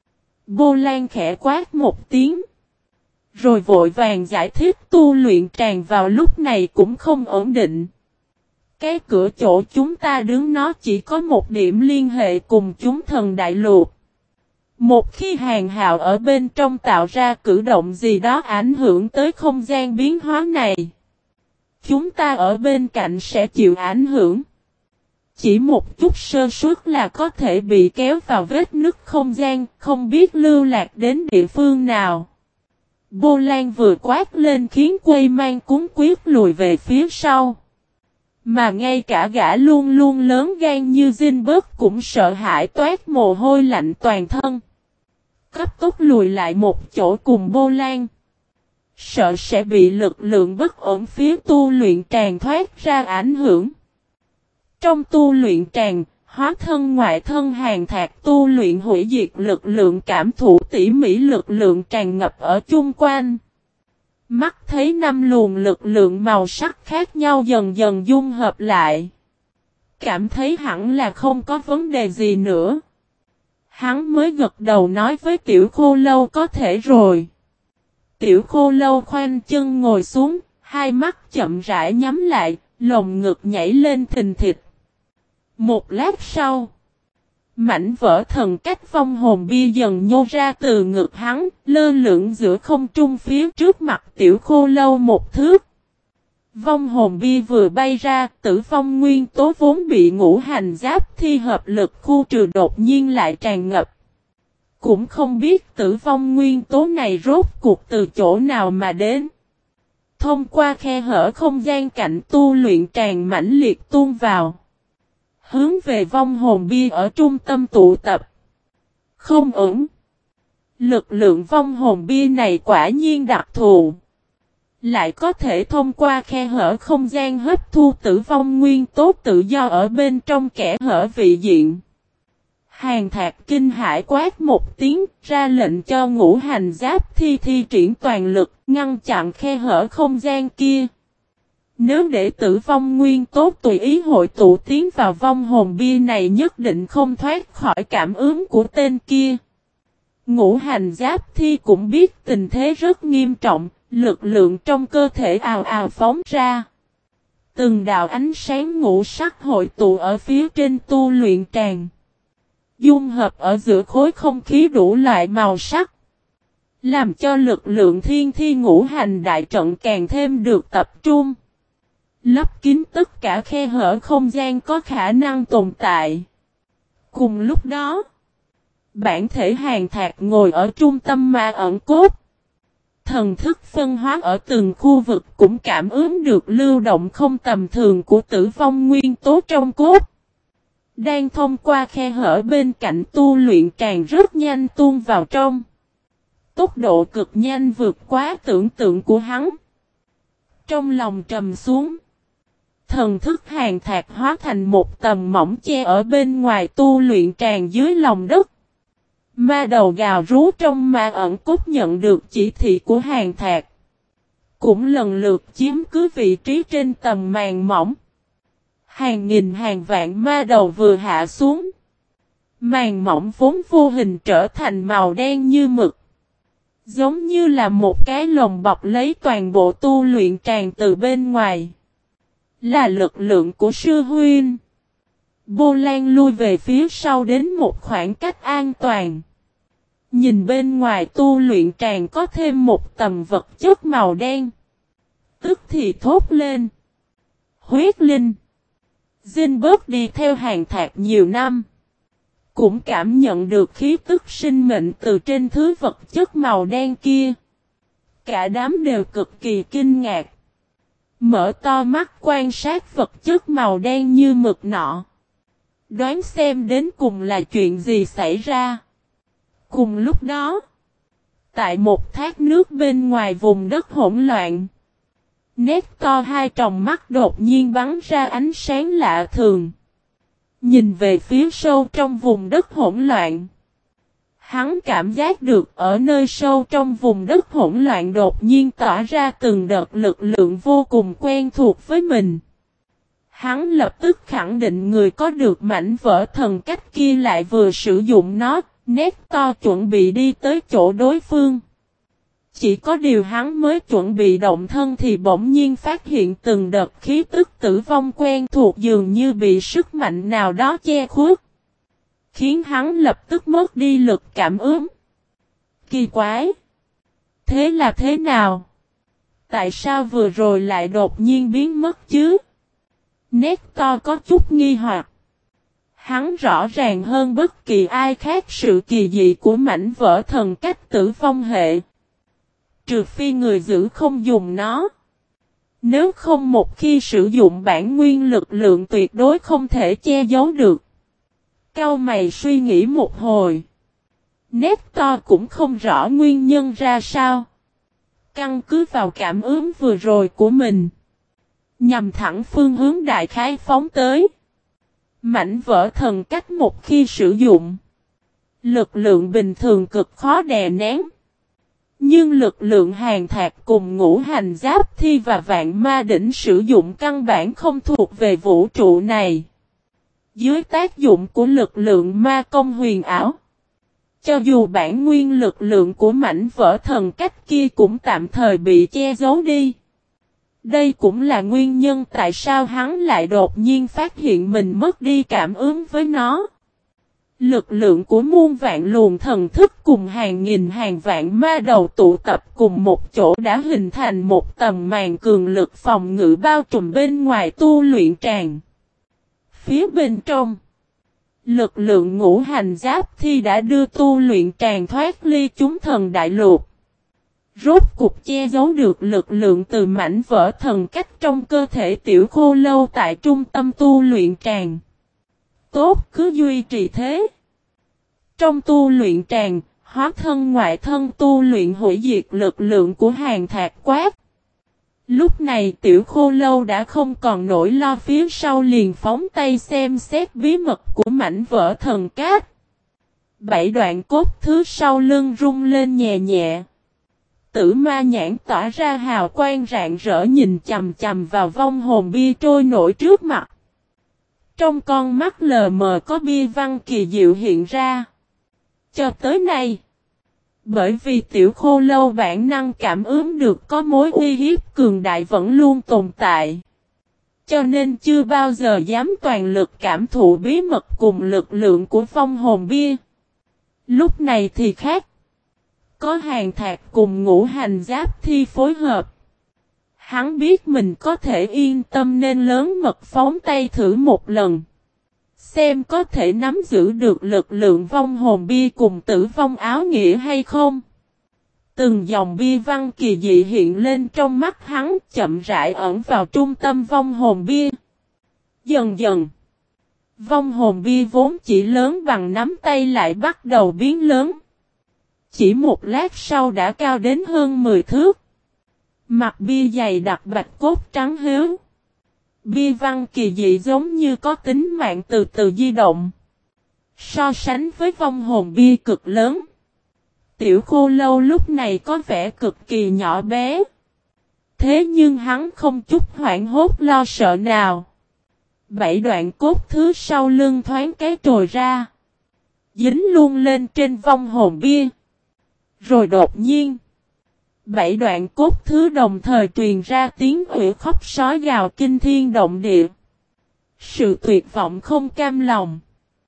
S1: Bô Lan khẽ quát một tiếng. Rồi vội vàng giải thích tu luyện tràn vào lúc này cũng không ổn định. Cái cửa chỗ chúng ta đứng nó chỉ có một điểm liên hệ cùng chúng thần đại lục. Một khi Hàn Hạo ở bên trong tạo ra cử động gì đó ảnh hưởng tới không gian biến hóa này, chúng ta ở bên cạnh sẽ chịu ảnh hưởng. Chỉ một chút sơ suất là có thể bị kéo vào vết nứt không gian, không biết lưu lạc đến địa phương nào. Bô Lan vừa quát lên khiến quây mang cuốn quyết lùi về phía sau. Mà ngay cả gã luôn luôn lớn gan như Zinberg cũng sợ hãi toát mồ hôi lạnh toàn thân. Cấp tốc lùi lại một chỗ cùng Bô Lan. Sợ sẽ bị lực lượng bất ổn phía tu luyện tràn thoát ra ảnh hưởng. Trong tu luyện tràn, hóa thân ngoại thân Hàn Thạc tu luyện hủy diệt lực lượng cảm thụ tỉ mỉ lực lượng tràn ngập ở chung quanh. Mắt thấy năm luồng lực lượng màu sắc khác nhau dần dần dung hợp lại. Cảm thấy hẳn là không có vấn đề gì nữa. Hắn mới gật đầu nói với Tiểu Khô Lâu có thể rồi. Tiểu Khô Lâu khoanh chân ngồi xuống, hai mắt chậm rãi nhắm lại, lồng ngực nhảy lên thình thịch. Một lát sau, mảnh vỡ thần cách vong hồn bia dần nhô ra từ ngực hắn, lơ lửng giữa không trung phía trước mặt Tiểu Khô Lâu một thước. Vong hồn bia vừa bay ra, tử vong nguyên tố vốn bị ngũ hành giáp thi hợp lực khu trừ đột nhiên lại tràn ngập. Cũng không biết tử vong nguyên tố này rốt cuộc từ chỗ nào mà đến. Thông qua khe hở không gian cạnh tu luyện tràn mãnh liệt tuôn vào. Hướng về vong hồn bia ở trung tâm tụ tập. Không ổn. Lực lượng vong hồn bia này quả nhiên đặc thù. Lại có thể thông qua khe hở không gian hấp thu tử vong nguyên tố tự do ở bên trong kẻ hở vị diện. Hàn Thạc kinh hãi quát một tiếng, ra lệnh cho ngũ hành giáp thi triển toàn lực, ngăn chặn khe hở không gian kia. Nếu để tử vong nguyên tố tùy ý hội tụ tiến vào vong hồn bia này nhất định không thoát khỏi cảm ứng của tên kia. Ngũ hành giáp thi cũng biết tình thế rất nghiêm trọng, lực lượng trong cơ thể ào ào phóng ra. Từng đạo ánh sáng ngũ sắc hội tụ ở phía trên tu luyện tràng. Dung hợp ở giữa khối không khí đủ loại màu sắc. Làm cho lực lượng thiên thi ngũ hành đại trận càng thêm được tập trung. lấp kín tất cả khe hở không gian có khả năng tồn tại. Cùng lúc đó, bản thể Hàn Thạc ngồi ở trung tâm ma ẩn cốt. Thần thức phân hóa ở từng khu vực cũng cảm ứng được lưu động không tầm thường của tử vong nguyên tố trong cốt. Đang thông qua khe hở bên cạnh tu luyện tràn rất nhanh tuôn vào trong. Tốc độ cực nhanh vượt quá tưởng tượng của hắn. Trong lòng trầm xuống. Thần thức Hàn Thạc hóa thành một tầng mỏng che ở bên ngoài tu luyện tràn dưới lòng đất. Ma đầu gào rú trong ma ẩn cốt nhận được chỉ thị của Hàn Thạc. Cũng lần lượt chiếm cứ vị trí trên tầng màn mỏng. Hàng nghìn hàng vạn ma đầu vừa hạ xuống. Màn mỏng vốn vô hình trở thành màu đen như mực. Giống như là một cái lồng bọc lấy toàn bộ tu luyện tràn từ bên ngoài. Là lực lượng của sư huynh. Bô Lan lui về phía sau đến một khoảng cách an toàn. Nhìn bên ngoài tu luyện tràn có thêm một tầng vật chất màu đen. Tức thì thốt lên. Huyết linh. Dinh bớt đi theo Hàn Thạc nhiều năm. Cũng cảm nhận được khí tức sinh mệnh từ trên thứ vật chất màu đen kia. Cả đám đều cực kỳ kinh ngạc. Mở to mắt quan sát vật chất màu đen như mực nọ. Đoán xem đến cùng là chuyện gì xảy ra. Cùng lúc đó, tại một thác nước bên ngoài vùng đất hỗn loạn, nét to hai tròng mắt đột nhiên bắn ra ánh sáng lạ thường. Nhìn về phía sâu trong vùng đất hỗn loạn. Hắn cảm giác được ở nơi sâu trong vùng đất hỗn loạn đột nhiên tỏa ra từng đợt lực lượng vô cùng quen thuộc với mình. Hắn lập tức khẳng định người có được mảnh vỡ thần cách kia lại vừa sử dụng nó, nét to chuẩn bị đi tới chỗ đối phương. Chỉ có điều hắn mới chuẩn bị động thân thì bỗng nhiên phát hiện từng đợt khí tức tử vong quen thuộc dường như bị sức mạnh nào đó che khuất. Khiến hắn lập tức mất đi lực cảm ứng. Kỳ quái! Thế là thế nào? Tại sao vừa rồi lại đột nhiên biến mất chứ? Nét to có chút nghi hoặc. Hắn rõ ràng hơn bất kỳ ai khác sự kỳ dị của mảnh vỡ thần cách tử vong hệ. Trừ phi người giữ không dùng nó. Nếu không một khi sử dụng bản nguyên lực lượng tuyệt đối không thể che giấu được. Cau mày suy nghĩ một hồi. Nét to cũng không rõ nguyên nhân ra sao. Căn cứ vào cảm ứng vừa rồi của mình. Nhằm thẳng phương hướng đại khái phóng tới. Mảnh vỡ thần cách một khi sử dụng. Lực lượng bình thường cực khó đè nén. Nhưng lực lượng Hàn Thạc cùng ngũ hành giáp thi và vạn ma đỉnh sử dụng căn bản không thuộc về vũ trụ này. Dưới tác dụng của lực lượng ma công huyền ảo. Cho dù bản nguyên lực lượng của mảnh vỡ thần cách kia cũng tạm thời bị che giấu đi. Đây cũng là nguyên nhân tại sao hắn lại đột nhiên phát hiện mình mất đi cảm ứng với nó. Lực lượng của muôn vạn luồng thần thức cùng hàng nghìn hàng vạn ma đầu tụ tập cùng một chỗ đã hình thành một tầng màn cường lực phòng ngự bao trùm bên ngoài tu luyện tràng. Phía bên trong, lực lượng ngũ hành giáp thi đã đưa tu luyện tràng thoát ly chúng thần đại lục. Rốt cục che giấu được lực lượng từ mảnh vỡ thần cách trong cơ thể tiểu khô lâu tại trung tâm tu luyện tràng. Tốt cứ duy trì thế. Trong tu luyện tràng, hóa thân ngoại thân tu luyện hủy diệt lực lượng của Hàn Thạc quát. Lúc này tiểu khô lâu đã không còn nỗi lo phía sau liền phóng tay xem xét bí mật của mảnh vỡ thần cát. 7 đoạn cốt thứ sau lưng rung lên nhẹ nhẹ. Tử ma nhãn tỏa ra hào quang rạng rỡ nhìn chầm chầm vào vong hồn bia trôi nổi trước mặt. Trong con mắt lờ mờ có bia văn kỳ diệu hiện ra. Cho tới nay, bởi vì tiểu khô lâu bản năng cảm ứng được có mối uy hiếp cường đại vẫn luôn tồn tại. Cho nên chưa bao giờ dám toàn lực cảm thụ bí mật cùng lực lượng của vong hồn bia. Lúc này thì khác. Có Hàn Thạc cùng ngũ hành giáp thi phối hợp. Hắn biết mình có thể yên tâm nên lớn mật phóng tay thử một lần. Xem có thể nắm giữ được lực lượng vong hồn bia cùng tử vong áo nghĩa hay không. Từng dòng bi văn kỳ dị hiện lên trong mắt hắn, chậm rãi ẩn vào trung tâm vong hồn bia. Dần dần, vong hồn bia vốn chỉ lớn bằng nắm tay lại bắt đầu biến lớn. Chỉ một lát sau đã cao đến hơn 10 thước. Mặt bia dày đặc bạch cốt trắng hiếu. Bia văn kỳ dị giống như có tính mạng từ từ di động. So sánh với vong hồn bia cực lớn, Tiểu Khô Lâu lúc này có vẻ cực kỳ nhỏ bé. Thế nhưng hắn không chút hoảng hốt lo sợ nào. 7 đoạn cốt thứ sau lưng thoáng cái trồi ra, dính luôn lên trên vong hồn bia. Rồi đột nhiên, 7 đoạn cốt thứ đồng thời truyền ra tiếng ủy khóc sói gào kinh thiên động địa. Sự tuyệt vọng không cam lòng,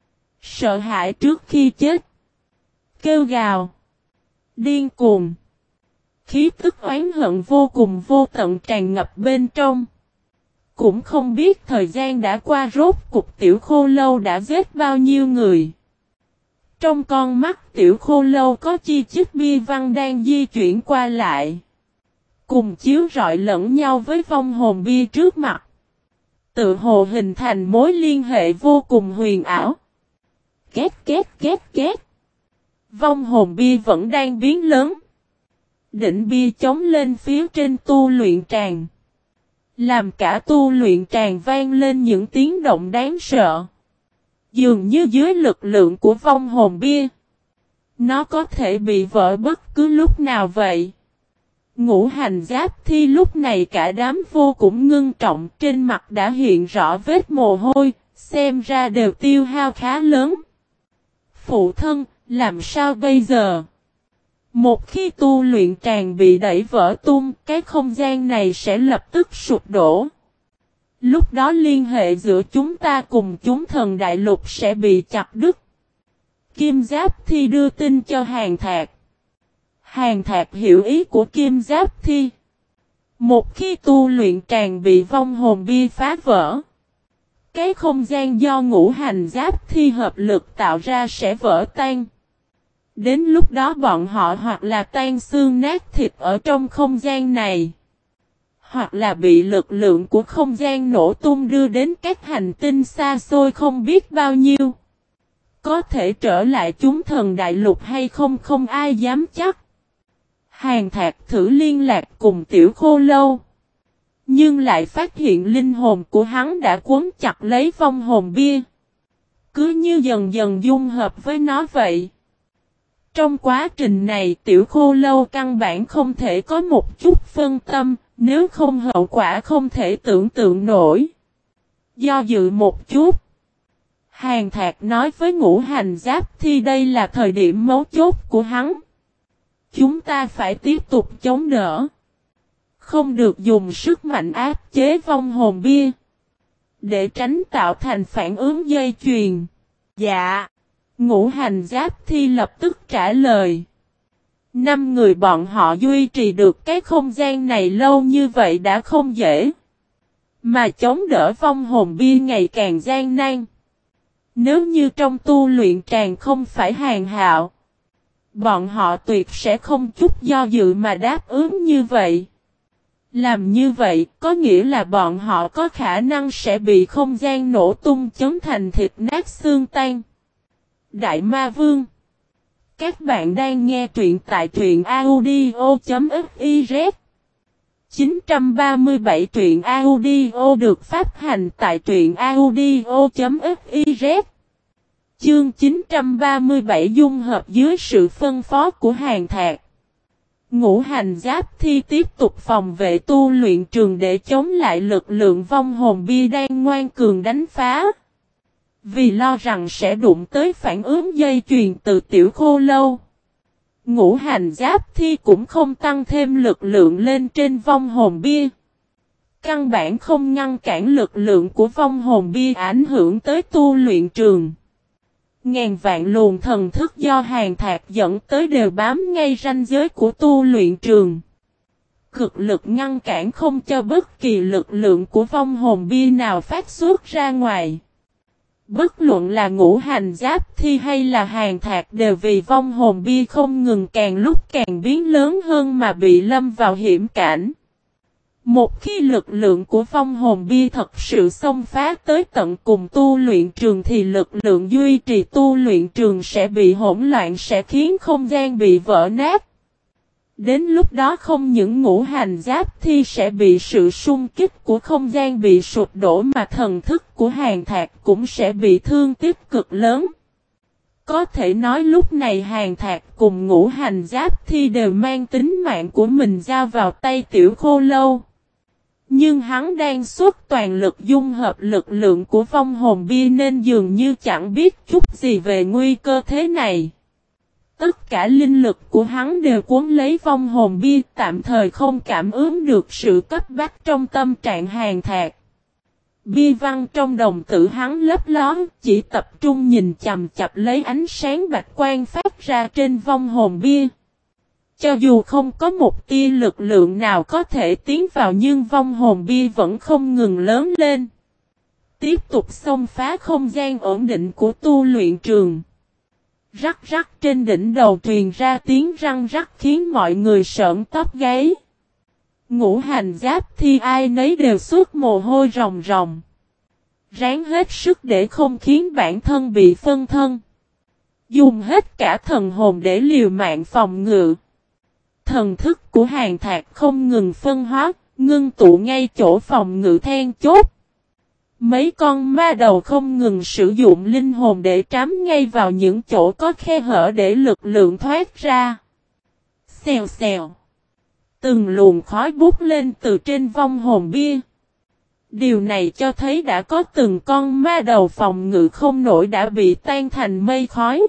S1: sợ hãi trước khi chết, kêu gào, điên cuồng, khí tức oán hận vô cùng vô tận tràn ngập bên trong. Cũng không biết thời gian đã qua, rốt cục Tiểu Khô Lâu đã giết bao nhiêu người. Trong con mắt Tiểu Khô Lâu có chi chít bi văn đang di chuyển qua lại, cùng chiếu rọi lẫn nhau với vong hồn bia trước mặt. Tự hồ hình thành mối liên hệ vô cùng huyền ảo. Két két két két. Vong hồn bia vẫn đang biến lớn. Đỉnh bia chống lên phía trên tu luyện tràng, làm cả tu luyện tràng vang lên những tiếng động đáng sợ. Dường như dưới lực lượng của vong hồn bia, nó có thể bị vỡ bất cứ lúc nào vậy. Ngũ hành giáp thi lúc này cả đám vô cùng ngưng trọng, trên mặt đã hiện rõ vết mồ hôi, xem ra đều tiêu hao khá lớn. Phụ thân, làm sao bây giờ? Một khi tu luyện tràng bị đẩy vỡ tung, cái không gian này sẽ lập tức sụp đổ. Lúc đó liên hệ giữa chúng ta cùng chúng thần đại lục sẽ bị chặt đứt. Kim Giáp Thi đưa tin cho Hàn Thạc. Hàn Thạc hiểu ý của Kim Giáp Thi. Một khi tu luyện tràng bị vong hồn bia phá vỡ, cái không gian do ngũ hành giáp thi hợp lực tạo ra sẽ vỡ tan. Đến lúc đó bọn họ hoặc là tan xương nát thịt ở trong không gian này, hoặc là bị lực lượng của không gian nổ tung đưa đến các hành tinh xa xôi không biết bao nhiêu. Có thể trở lại chúng thần đại lục hay không không ai dám chắc. Hàn Thạc thử liên lạc cùng Tiểu Khô Lâu, nhưng lại phát hiện linh hồn của hắn đã quấn chặt lấy vong hồn bia, cứ như dần dần dung hợp với nó vậy. Trong quá trình này Tiểu Khô Lâu căn bản không thể có một chút phân tâm, nếu không hậu quả không thể tưởng tượng nổi. Do dự một chút, Hàn Thạc nói với ngũ hành giáp thi đây là thời điểm mấu chốt của hắn. Chúng ta phải tiếp tục chống đỡ, không được dùng sức mạnh áp chế vong hồn bia, để tránh tạo thành phản ứng dây chuyền. Dạ. Ngũ hành giáp thi lập tức trả lời. 5 người bọn họ duy trì được cái không gian này lâu như vậy đã không dễ, mà chống đỡ vong hồn bia ngày càng gian nan. Nếu như trong tu luyện tràng không phải Hàn Hạo, bọn họ tuyệt sẽ không chút do dự mà đáp ứng như vậy. Làm như vậy có nghĩa là bọn họ có khả năng sẽ bị không gian nổ tung chấn thành thịt nát xương tan. Đại Ma Vương, các bạn đang nghe truyện tại truyện audio.fiz. 937 truyện audio được phát hành tại truyện audio.fiz. Chương 937 dung hợp dưới sự phân phó của Hàn Thạc. Ngũ hành giáp thi tiếp tục phòng vệ tu luyện trường để chống lại lực lượng vong hồn bia đang ngoan cường đánh phá. Vì lo rằng sẽ đụng tới phản ứng dây chuyền từ Tiểu Khô Lâu, ngũ hành giáp thi cũng không tăng thêm lực lượng lên trên vong hồn bia. Căn bản không ngăn cản lực lượng của vong hồn bia ảnh hưởng tới tu luyện trường. Ngàn vạn luồng thần thức do Hàn Thạc dẫn tới đều bám ngay ranh giới của tu luyện trường. cực lực ngăn cản không cho bất kỳ lực lượng của vong hồn bia nào phát xuất ra ngoài. Bất luận là Ngũ Hành Giáp Thi hay là Hàn Thạc đều vì vong hồn bia không ngừng càng lúc càng biến lớn hơn mà bị lâm vào hiểm cảnh. Một khi lực lượng của vong hồn bia thật sự xông phá tới tận cùng tu luyện trường thì lực lượng duy trì tu luyện trường sẽ bị hỗn loạn, sẽ khiến không gian bị vỡ nát. Đến lúc đó không những Ngũ Hành Giáp Thi sẽ bị sự xung kích của không gian bị sụp đổ mà thần thức của Hàn Thạc cũng sẽ bị thương tích cực lớn. Có thể nói lúc này Hàn Thạc cùng Ngũ Hành Giáp Thi đều mang tính mạng của mình giao vào tay Tiểu Khô Lâu. Nhưng hắn đang xuất toàn lực dung hợp lực lượng của vong hồn bia nên dường như chẳng biết chút gì về nguy cơ thế này. Tất cả linh lực của hắn đều cuốn lấy vong hồn bia, tạm thời không cảm ứng được sự cấp bách trong tâm trạng Hàn Thạc. Bia văn trong đồng tử hắn lấp ló, chỉ tập trung nhìn chằm chằm lấy ánh sáng bạch quang phát ra trên vong hồn bia. Cho dù không có một tia lực lượng nào có thể tiến vào nhưng vong hồn bia vẫn không ngừng lớn lên. Tiếp tục xông phá không gian ổn định của tu luyện trường. Rắc rắc trên đỉnh đầu truyền ra tiếng răng rắc khiến mọi người sởn tóc gáy. Ngũ Hành Giáp Thi ai nấy đều xuất mồ hôi ròng ròng. Ráng hết sức để không khiến bản thân bị phân thân. Dùng hết cả thần hồn để liều mạng phòng ngự. Thần thức của Hàn Thạc không ngừng phân hóa, ngưng tụ ngay chỗ phòng ngự then chốt. Mấy con ma đầu không ngừng sử dụng linh hồn để trám ngay vào những chỗ có khe hở để lực lượng thoát ra. Xèo xèo. Từng luồng khói bút lên từ trên vong hồn bia. Điều này cho thấy đã có từng con ma đầu phòng ngự không nổi đã bị tan thành mây khói.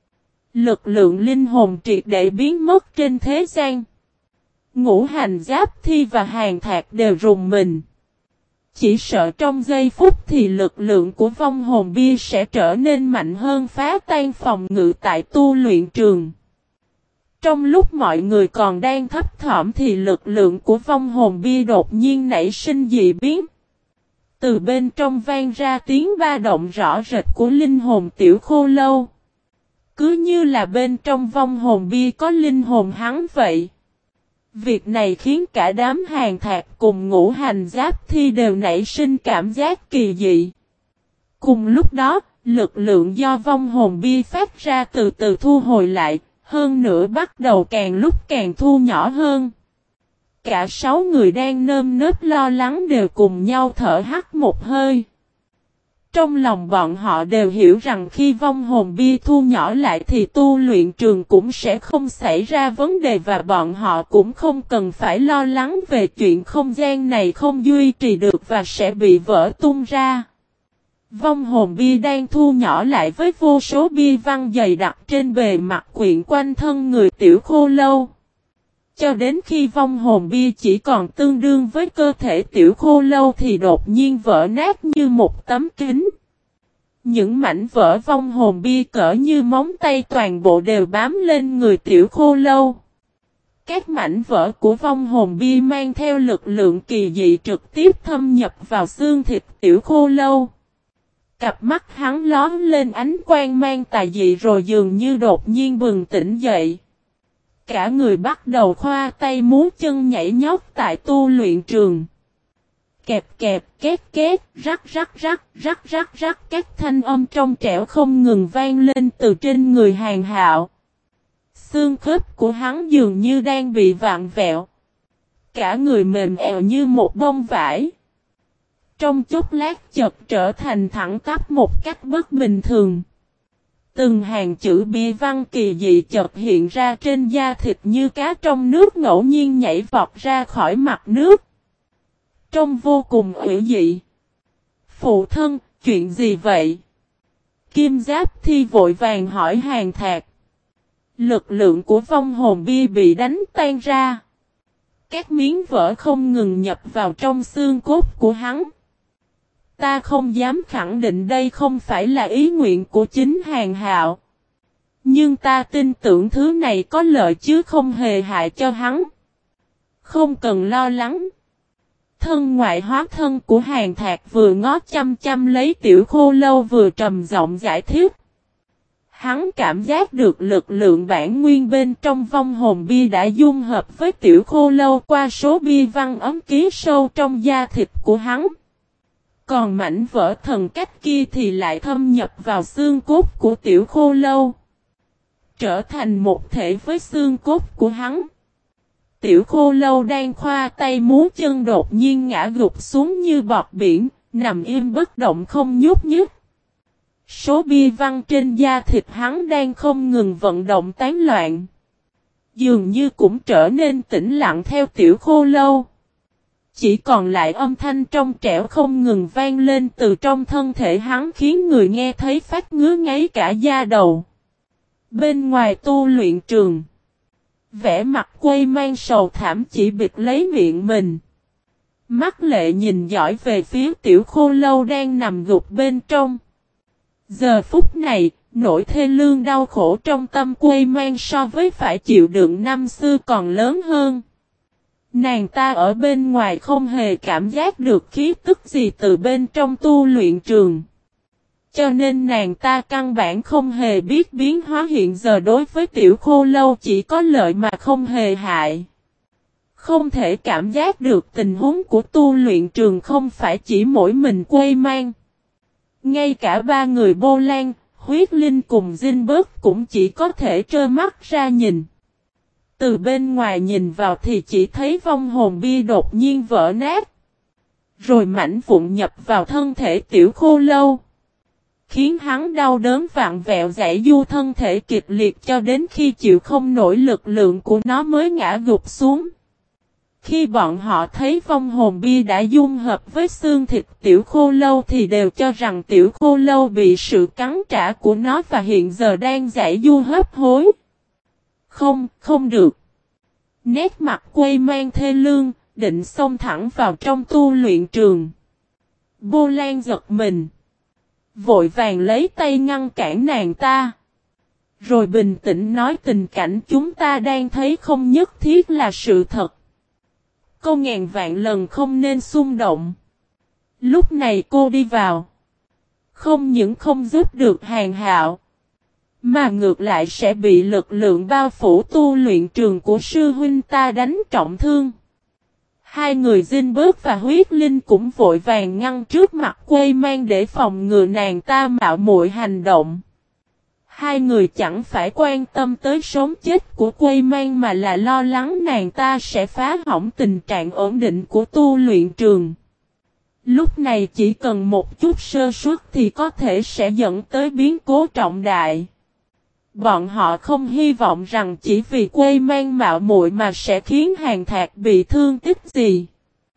S1: Lực lượng linh hồn triệt để biến mất trên thế gian. Ngũ Hành Giáp Thi và Hàn Thạc đều rùng mình. Chỉ sợ trong giây phút thì lực lượng của vong hồn bia sẽ trở nên mạnh hơn phá tan phòng ngự tại tu luyện trường. Trong lúc mọi người còn đang thấp thỏm thì lực lượng của vong hồn bia đột nhiên nảy sinh dị biến. Từ bên trong vang ra tiếng ba động rõ rệt của linh hồn Tiểu Khô Lâu. Cứ như là bên trong vong hồn bia có linh hồn hắn vậy. Việc này khiến cả đám Hàn Thạc cùng Ngũ Hành Giáp Thi đều nảy sinh cảm giác kỳ dị. Cùng lúc đó, lực lượng do vong hồn bia phát ra từ từ thu hồi lại, hơn nữa bắt đầu càng lúc càng thu nhỏ hơn. Cả 6 người đang nơm nớp lo lắng đều cùng nhau thở hắt một hơi. Trong lòng bọn họ đều hiểu rằng khi vong hồn bia thu nhỏ lại thì tu luyện trường cũng sẽ không xảy ra vấn đề và bọn họ cũng không cần phải lo lắng về chuyện không gian này không duy trì được và sẽ bị vỡ tung ra. Vong hồn bia đang thu nhỏ lại với vô số bia văn dày đặc trên bề mặt quyện quanh thân người Tiểu Khô Lâu. Cho đến khi vong hồn bia chỉ còn tương đương với cơ thể Tiểu Khô Lâu thì đột nhiên vỡ nát như một tấm kính. Những mảnh vỡ vong hồn bia cỡ như móng tay toàn bộ đều bám lên người Tiểu Khô Lâu. Các mảnh vỡ của vong hồn bia mang theo lực lượng kỳ dị trực tiếp thâm nhập vào xương thịt Tiểu Khô Lâu. Cặp mắt hắn lóe lên ánh quang mang tà dị rồi dường như đột nhiên bừng tỉnh dậy. Cả người bắt đầu khoa tay múa chân nhảy nhót tại tu luyện trường. Kẹp kẹp, két két, rắc rắc rắc, rắc rắc rắc các thanh âm trong trẻo không ngừng vang lên từ trên người Hàn Hạo. Xương khớp của hắn dường như đang bị vặn vẹo. Cả người mềm ẻo như một bông vải. Trong chốc lát chợt trở thành thẳng tắp một cách bất bình thường. Từng hàng chữ bia văn kỳ dị chợt hiện ra trên da thịt như cá trong nước ngẫu nhiên nhảy vọt ra khỏi mặt nước. Trông vô cùng ủy dị. Phụ thân, chuyện gì vậy? Kim Giáp Thi vội vàng hỏi Hàn Thạc. Lực lượng của vong hồn bia bị đánh tan ra. Các miếng vỡ không ngừng nhập vào trong xương cốt của hắn. Ta không dám khẳng định đây không phải là ý nguyện của chính Hàn Hạo. Nhưng ta tin tưởng thứ này có lợi chứ không hề hại cho hắn. Không cần lo lắng. Thân ngoại hóa thân của Hàn Thạc vừa ngó chăm chăm lấy Tiểu Khô Lâu vừa trầm giọng giải thích. Hắn cảm giác được lực lượng bản nguyên bên trong vong hồn bia đã dung hợp với Tiểu Khô Lâu qua số bia văn ấm ký sâu trong da thịt của hắn. Còn mảnh vỡ thần cách kia thì lại thâm nhập vào xương cốt của Tiểu Khô Lâu, trở thành một thể với xương cốt của hắn. Tiểu Khô Lâu đang khoa tay múa chân đột nhiên ngã gục xuống như bọt biển, nằm im bất động không nhúc nhích. Số bia văn trên da thịt hắn đang không ngừng vận động tán loạn, dường như cũng trở nên tĩnh lặng theo Tiểu Khô Lâu. Chỉ còn lại âm thanh trong trẻo không ngừng vang lên từ trong thân thể hắn khiến người nghe thấy phát ngứa ngáy cả da đầu. Bên ngoài tu luyện trường, vẻ mặt quây mang sầu thảm chỉ bịt lấy miệng mình. Mắt lệ nhìn dõi về phía Tiểu Khô Lâu đang nằm gục bên trong. Giờ phút này, nỗi thê lương đau khổ trong tâm quây mang so với phải chịu đựng năm xưa còn lớn hơn. Nàng ta ở bên ngoài không hề cảm giác được khí tức gì từ bên trong tu luyện trường. Cho nên nàng ta căn bản không hề biết biến hóa hiện giờ đối với Tiểu Khô Lâu chỉ có lợi mà không hề hại. Không thể cảm giác được tình huống của tu luyện trường không phải chỉ mỗi mình quây mang. Ngay cả ba người Bô Lan, Huyết Linh cùng Dinh Bớt cũng chỉ có thể trơ mắt ra nhìn. Từ bên ngoài nhìn vào thì chỉ thấy vong hồn bia đột nhiên vỡ nát. Rồi mảnh vụn nhập vào thân thể Tiểu Khô Lâu, khiến hắn đau đớn vặn vẹo giãy du thân thể kịch liệt cho đến khi chịu không nổi lực lượng của nó mới ngã gục xuống. Khi bọn họ thấy vong hồn bia đã dung hợp với xương thịt Tiểu Khô Lâu thì đều cho rằng Tiểu Khô Lâu bị sự cắn trả của nó và hiện giờ đang giãy du hấp hối. Không được. Nét mặt quây mang thê lương, định xông thẳng vào trong tu luyện trường. Bô Lan giật mình, vội vàng lấy tay ngăn cản nàng ta. Rồi bình tĩnh nói tình cảnh chúng ta đang thấy không nhất thiết là sự thật. Cô ngàn vạn lần không nên xung động. Lúc này cô đi vào, không những không giúp được Hàn Hạo, mà ngược lại sẽ bị lực lượng bao phủ tu luyện trường của sư huynh ta đánh trọng thương. Hai người Dinh Bớt và Huyết Linh cũng vội vàng ngăn trước mặt quây mang để phòng ngừa nàng ta mạo muội hành động. Hai người chẳng phải quan tâm tới sống chết của quây mang mà là lo lắng nàng ta sẽ phá hỏng tình trạng ổn định của tu luyện trường. Lúc này chỉ cần một chút sơ suất thì có thể sẽ dẫn tới biến cố trọng đại. Bọn họ không hy vọng rằng chỉ vì quây mang mạo muội mà sẽ khiến Hàn Thạc bị thương tích gì.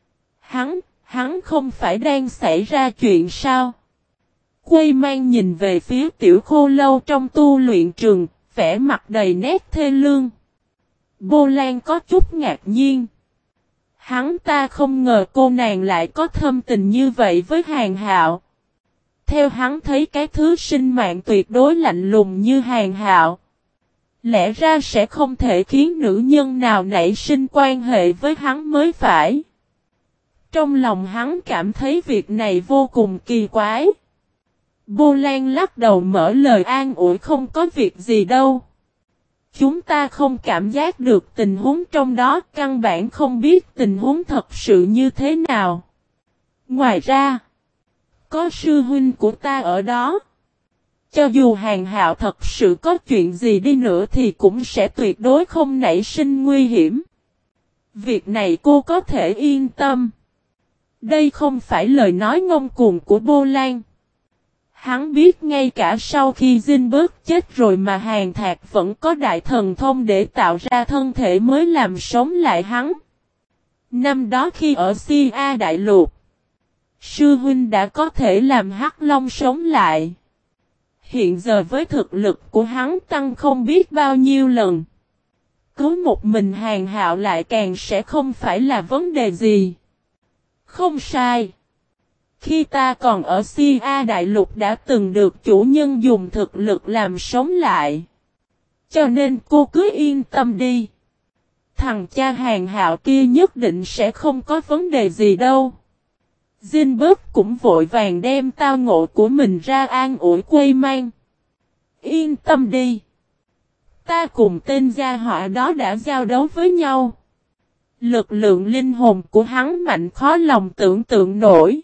S1: Hắn không phải đang xảy ra chuyện sao? Quây mang nhìn về phía Tiểu Khô Lâu trong tu luyện trường, vẻ mặt đầy nét thê lương. Bô Lan có chút ngạc nhiên. Hắn ta không ngờ cô nàng lại có thâm tình như vậy với Hàn Hạo. Theo hắn thấy cái thứ sinh mạng tuyệt đối lạnh lùng như Hàn Hạo, lẽ ra sẽ không thể khiến nữ nhân nào nảy sinh quan hệ với hắn mới phải. Trong lòng hắn cảm thấy việc này vô cùng kỳ quái. Bô Lan lắc đầu mở lời an ủi không có việc gì đâu. Chúng ta không cảm giác được tình huống trong đó, căn bản không biết tình huống thật sự như thế nào. Ngoài ra, có sư huynh của ta ở đó. Cho dù Hàn Hạo thật sự có chuyện gì đi nữa thì cũng sẽ tuyệt đối không nảy sinh nguy hiểm. Việc này cô có thể yên tâm. Đây không phải lời nói ngông cuồng của Bô Lan. Hắn biết ngay cả sau khi Dinh Bớt chết rồi mà Hàn Thạc vẫn có đại thần thông để tạo ra thân thể mới làm sống lại hắn. Năm đó khi ở Si A Đại Lục, sư huynh đã có thể làm Hắc Long sống lại. Hiện giờ với thực lực của hắn tăng không biết bao nhiêu lần, cứu một mình Hàn Hạo lại càng sẽ không phải là vấn đề gì. Không sai. Khi ta còn ở Si A Đại Lục đã từng được chủ nhân dùng thực lực làm sống lại. Cho nên cô cứ yên tâm đi. thằng cha Hàng Hạo kia nhất định sẽ không có vấn đề gì đâu. Zinberg cũng vội vàng đem tao ngộ của mình ra an ủi Quây Mang. Yên tâm đi. Ta cùng tên gia họa đó đã giao đấu với nhau. Lực lượng linh hồn của hắn mạnh khó lòng tưởng tượng nổi.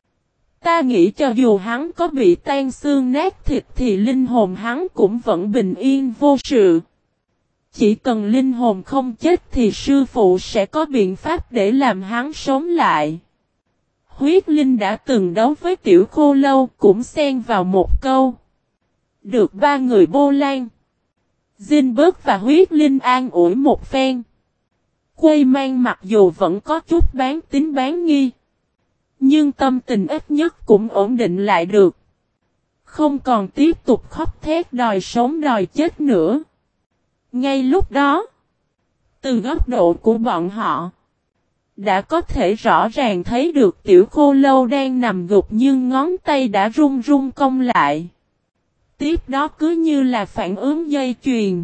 S1: Ta nghĩ cho dù hắn có bị tan xương nát thịt thì linh hồn hắn cũng vẫn bình yên vô sự. Chỉ cần linh hồn không chết thì sư phụ sẽ có biện pháp để làm hắn sống lại. Huyết Linh đã từng đấu với Tiểu Khô Lâu cũng xen vào một câu. Được ba người Bô Lan, Zinberg và Huyết Linh an ủi một phen. Quây Mang mặc dù vẫn có chút bán tín bán nghi, nhưng tâm tình ít nhất cũng ổn định lại được. Không còn tiếp tục khóc thét đòi sống đòi chết nữa. Ngay lúc đó, từ góc độ của bọn họ, đã có thể rõ ràng thấy được Tiểu Khô Lâu đang nằm gục nhưng ngón tay đã run run cong lại. Tiếp đó cứ như là phản ứng dây chuyền.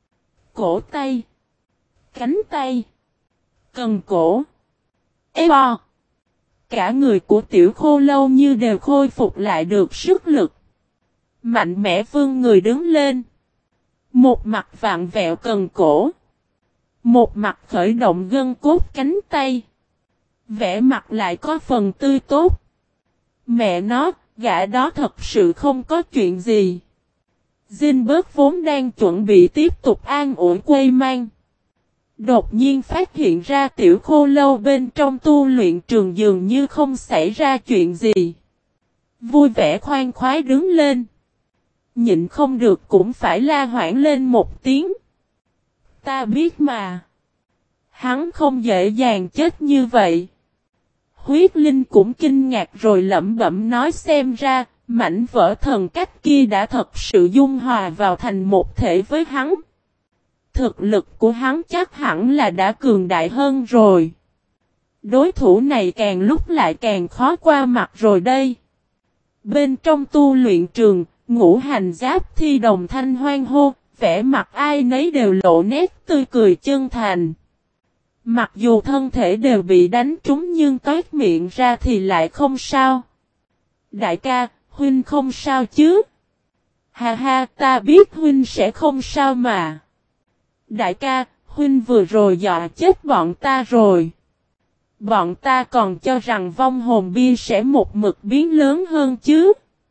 S1: Cổ tay, cánh tay, cần cổ, eo. Cả người của Tiểu Khô Lâu như đều khôi phục lại được sức lực. Mạnh mẽ vươn người đứng lên. Một mặt vặn vẹo cần cổ. Một mặt khởi động gân cốt cánh tay. Vẻ mặt lại có phần tươi tốt. Mẹ nó, gã đó thật sự không có chuyện gì. Zinberg vốn đang chuẩn bị tiếp tục an ủi Quây Mang. Đột nhiên phát hiện ra Tiểu Khô Lâu bên trong tu luyện trường dường như không xảy ra chuyện gì. Vui vẻ khoan khoái đứng lên. Nhịn không được cũng phải la hoảng lên một tiếng. Ta biết mà. Hắn không dễ dàng chết như vậy. Huyết Linh cũng kinh ngạc rồi lẩm bẩm nói xem ra, mảnh vỡ thần cách kia đã thật sự dung hòa vào thành một thể với hắn. Thực lực của hắn chắc hẳn là đã cường đại hơn rồi. Đối thủ này càng lúc lại càng khó qua mặt rồi đây. Bên trong tu luyện trường, Ngũ Hành Giáp Thi đồng thanh hoan hô, vẻ mặt ai nấy đều lộ nét tươi cười chân thành. Mặc dù thân thể đều bị đánh trúng nhưng toát miệng ra thì lại không sao. Đại ca, huynh không sao chứ? Ha ha, ta biết huynh sẽ không sao mà. Đại ca, huynh vừa rồi dọa chết bọn ta rồi. Bọn ta còn cho rằng vong hồn bia sẽ một mực biến lớn hơn chứ.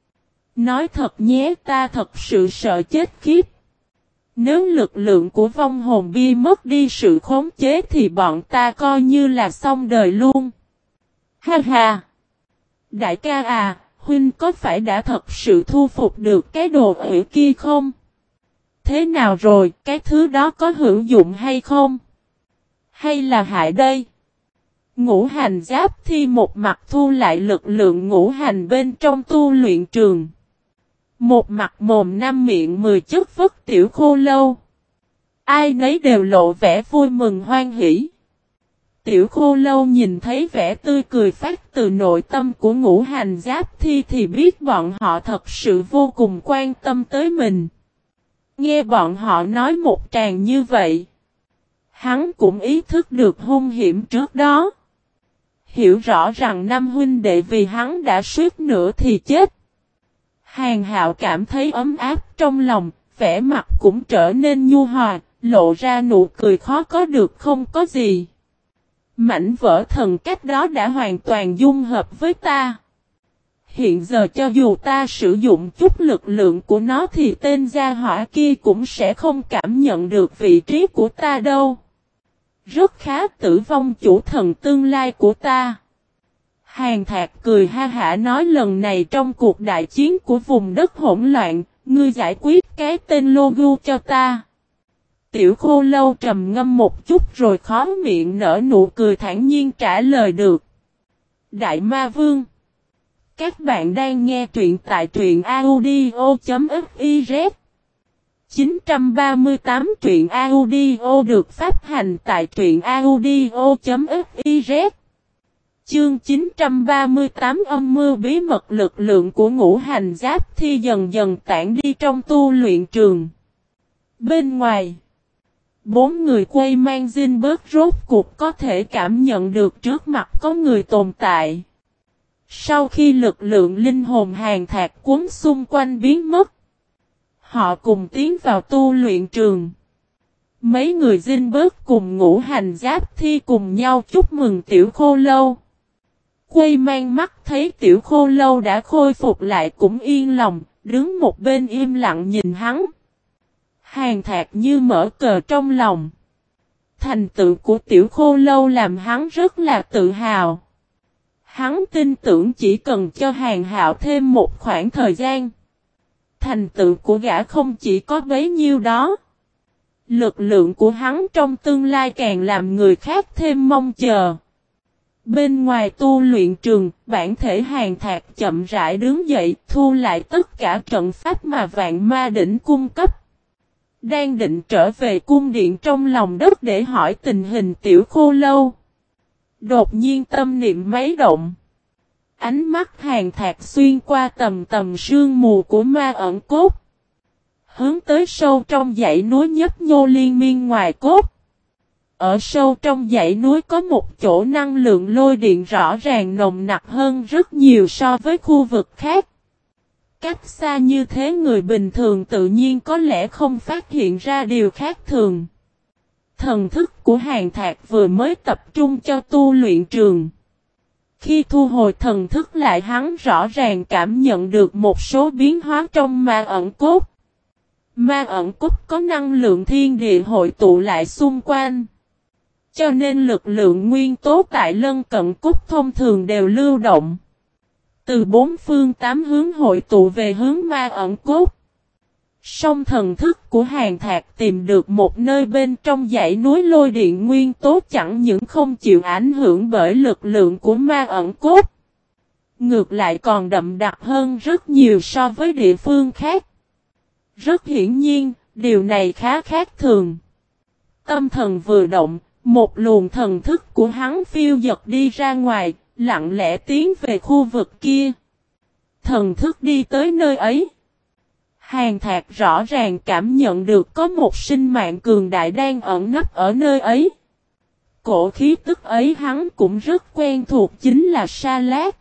S1: Nói thật nhé, ta thật sự sợ chết khiếp. Nếu lực lượng của vong hồn bia mất đi sự khống chế thì bọn ta coi như là xong đời luôn. Ha ha! Đại ca à, huynh có phải đã thật sự thu phục được cái đồ ủy kia không? Thế nào rồi, cái thứ đó có hữu dụng hay không? Hay là hại đây? Ngũ Hành Giáp Thi một mặt thu lại lực lượng ngũ hành bên trong tu luyện trường. Một mặt mồm năm miệng 10 chất vất Tiểu Khô Lâu. Ai nấy đều lộ vẻ vui mừng hoan hỉ. Tiểu Khô Lâu nhìn thấy vẻ tươi cười phát từ nội tâm của Ngũ Hành Giáp Thi thì biết bọn họ thật sự vô cùng quan tâm tới mình. Nghe bọn họ nói một tràng như vậy, hắn cũng ý thức được hung hiểm trước đó. Hiểu rõ rằng năm huynh đệ vì hắn đã suýt nữa thì chết. Hàng Hạo cảm thấy ấm áp trong lòng, vẻ mặt cũng trở nên nhu hòa, lộ ra nụ cười khó có được không có gì. Mảnh vỡ thần cách đó đã hoàn toàn dung hợp với ta. Hiện giờ cho dù ta sử dụng chút lực lượng của nó thì tên gia hỏa kia cũng sẽ không cảm nhận được vị trí của ta đâu. Rất khá tử vong chủ thần tương lai của ta. Hàn Thạc cười ha hả nói lần này trong cuộc đại chiến của vùng đất hỗn loạn, ngươi giải quyết cái tên Logu cho ta. Tiểu Khô Lâu trầm ngâm một chút rồi khó miệng nở nụ cười thản nhiên trả lời được. Đại Ma Vương. Các bạn đang nghe truyện tại truyện audio.fiz 938 truyện audio được phát hành tại truyện audio.fiz. Chương 938 âm mưu bí mật lực lượng của Ngũ Hành Giáp Thi dần dần tản đi trong tu luyện trường. Bên ngoài, Bốn người quay mang Zinberg rốt cuộc có thể cảm nhận được trước mặt có người tồn tại. Sau khi lực lượng linh hồn Hàn Thạc cuốn xung quanh biến mất, họ cùng tiến vào tu luyện trường. Mấy người Zinberg cùng Ngũ Hành Giáp Thi cùng nhau chúc mừng Tiểu Khô Lâu. Quay mang mắt thấy Tiểu Khô Lâu đã khôi phục lại cũng yên lòng, đứng một bên im lặng nhìn hắn. Hàn Thạc như mở cờ trong lòng. Thành tựu của Tiểu Khô Lâu làm hắn rất là tự hào. Hắn tin tưởng chỉ cần cho Hàn Hạo thêm một khoảng thời gian, thành tựu của gã không chỉ có bấy nhiêu đó. Lực lượng của hắn trong tương lai càng làm người khác thêm mong chờ. Bên ngoài tu luyện trường, bản thể Hàn Thạc chậm rãi đứng dậy, thu lại tất cả trận pháp mà Vạn Ma Đỉnh cung cấp. Đang định trở về cung điện trong lòng đất để hỏi tình hình Tiểu Khô Lâu. Đột nhiên tâm niệm máy động. Ánh mắt Hàn Thạc xuyên qua tầng tầng sương mù của ma ẩn cốt. Hướng tới sâu trong dãy núi nhấp nhô liên miên ngoài cốt. Ở sâu trong dãy núi có một chỗ năng lượng lôi điện rõ ràng nồng nặc hơn rất nhiều so với khu vực khác. Cách xa như thế người bình thường tự nhiên có lẽ không phát hiện ra điều khác thường. Thần thức của Hàn Thạc vừa mới tập trung cho tu luyện trường. Khi thu hồi thần thức lại hắn rõ ràng cảm nhận được một số biến hóa trong ma ẩn cốt. Ma ẩn cốt có năng lượng thiên địa hội tụ lại xung quanh. Cho nên lực lượng nguyên tố tại lân cận cốt thông thường đều lưu động. Từ bốn phương tám hướng hội tụ về hướng ma ẩn cốt. Song thần thức của Hàn Thạc tìm được một nơi bên trong dãy núi lôi điện nguyên tố chẳng những không chịu ảnh hưởng bởi lực lượng của ma ẩn cốt. Ngược lại còn đậm đặc hơn rất nhiều so với địa phương khác. Rất hiển nhiên, điều này khá khác thường. Tâm thần vừa động, một luồng thần thức của hắn phiêu dật đi ra ngoài, lặng lẽ tiến về khu vực kia. Thần thức đi tới nơi ấy. Hàn Thạc rõ ràng cảm nhận được có một sinh mạng cường đại đang ẩn nấp ở nơi ấy. Cổ khí tức ấy hắn cũng rất quen thuộc chính là Sa Lát.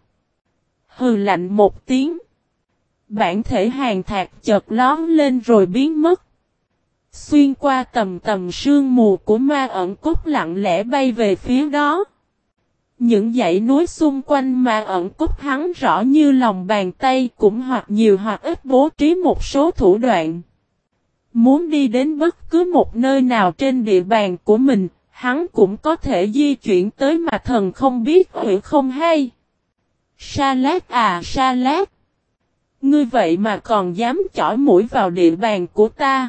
S1: Hừ lạnh một tiếng. Bản thể Hàn Thạc chợt lóm lên rồi biến mất. Xuyên qua tầm tầm sương mù của ma ẩn cốt lặng lẽ bay về phía đó. Những dãy núi xung quanh ma ẩn cốt hắn rõ như lòng bàn tay cũng hoặc nhiều hoặc ít bố trí một số thủ đoạn. Muốn đi đến bất cứ một nơi nào trên địa bàn của mình, hắn cũng có thể di chuyển tới mà thần không biết hữu không hay. Sa Lát à Sa Lát! Ngươi vậy mà còn dám chỏi mũi vào địa bàn của ta.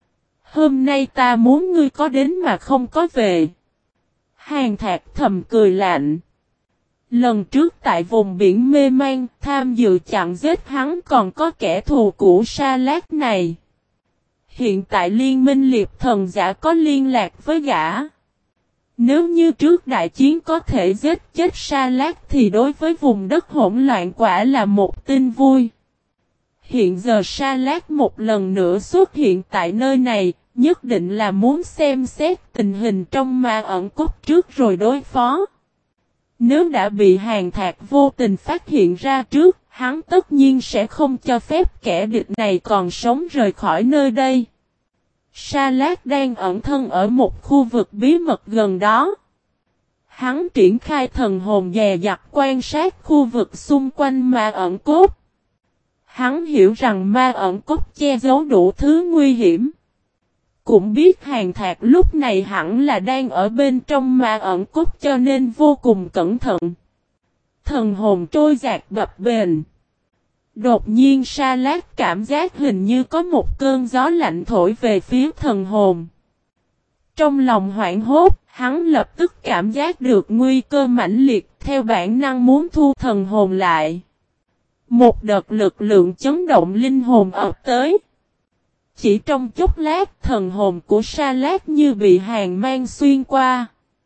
S1: Hôm nay ta muốn ngươi có đến mà không có về. Hàn Thạc thầm cười lạnh. Lần trước tại vùng biển mê man, tham dự chặn giết hắn còn có kẻ thù của Sa Lát này. Hiện tại liên minh liệp thần giả có liên lạc với gã. Nếu như trước đại chiến có thể giết chết Sa Lát thì đối với vùng đất hỗn loạn quả là một tin vui. Hiện giờ Sa Lát một lần nữa xuất hiện tại nơi này, nhất định là muốn xem xét tình hình trong ma ẩn cốt trước rồi đối phó. Nếu đã bị Hàn Thạc vô tình phát hiện ra trước, hắn tất nhiên sẽ không cho phép kẻ địch này còn sống rời khỏi nơi đây. Sa Lát đang ẩn thân ở một khu vực bí mật gần đó. Hắn triển khai thần hồn dè dặt quan sát khu vực xung quanh ma ẩn cốt. Hắn hiểu rằng ma ẩn cốt che giấu đủ thứ nguy hiểm. Cũng biết Hàn Thạc lúc này hẳn là đang ở bên trong ma ẩn cốt cho nên vô cùng cẩn thận. Thần hồn trôi dạt bập bềnh. Đột nhiên Sa Lát cảm giác hình như có một cơn gió lạnh thổi về phía thần hồn. Trong lòng hoảng hốt, hắn lập tức cảm giác được nguy cơ mãnh liệt theo bản năng muốn thu thần hồn lại. Một đợt lực lượng chấn động linh hồn ập tới. Chỉ trong chốc lát thần hồn của Sa Lát như bị hàn mang xuyên qua.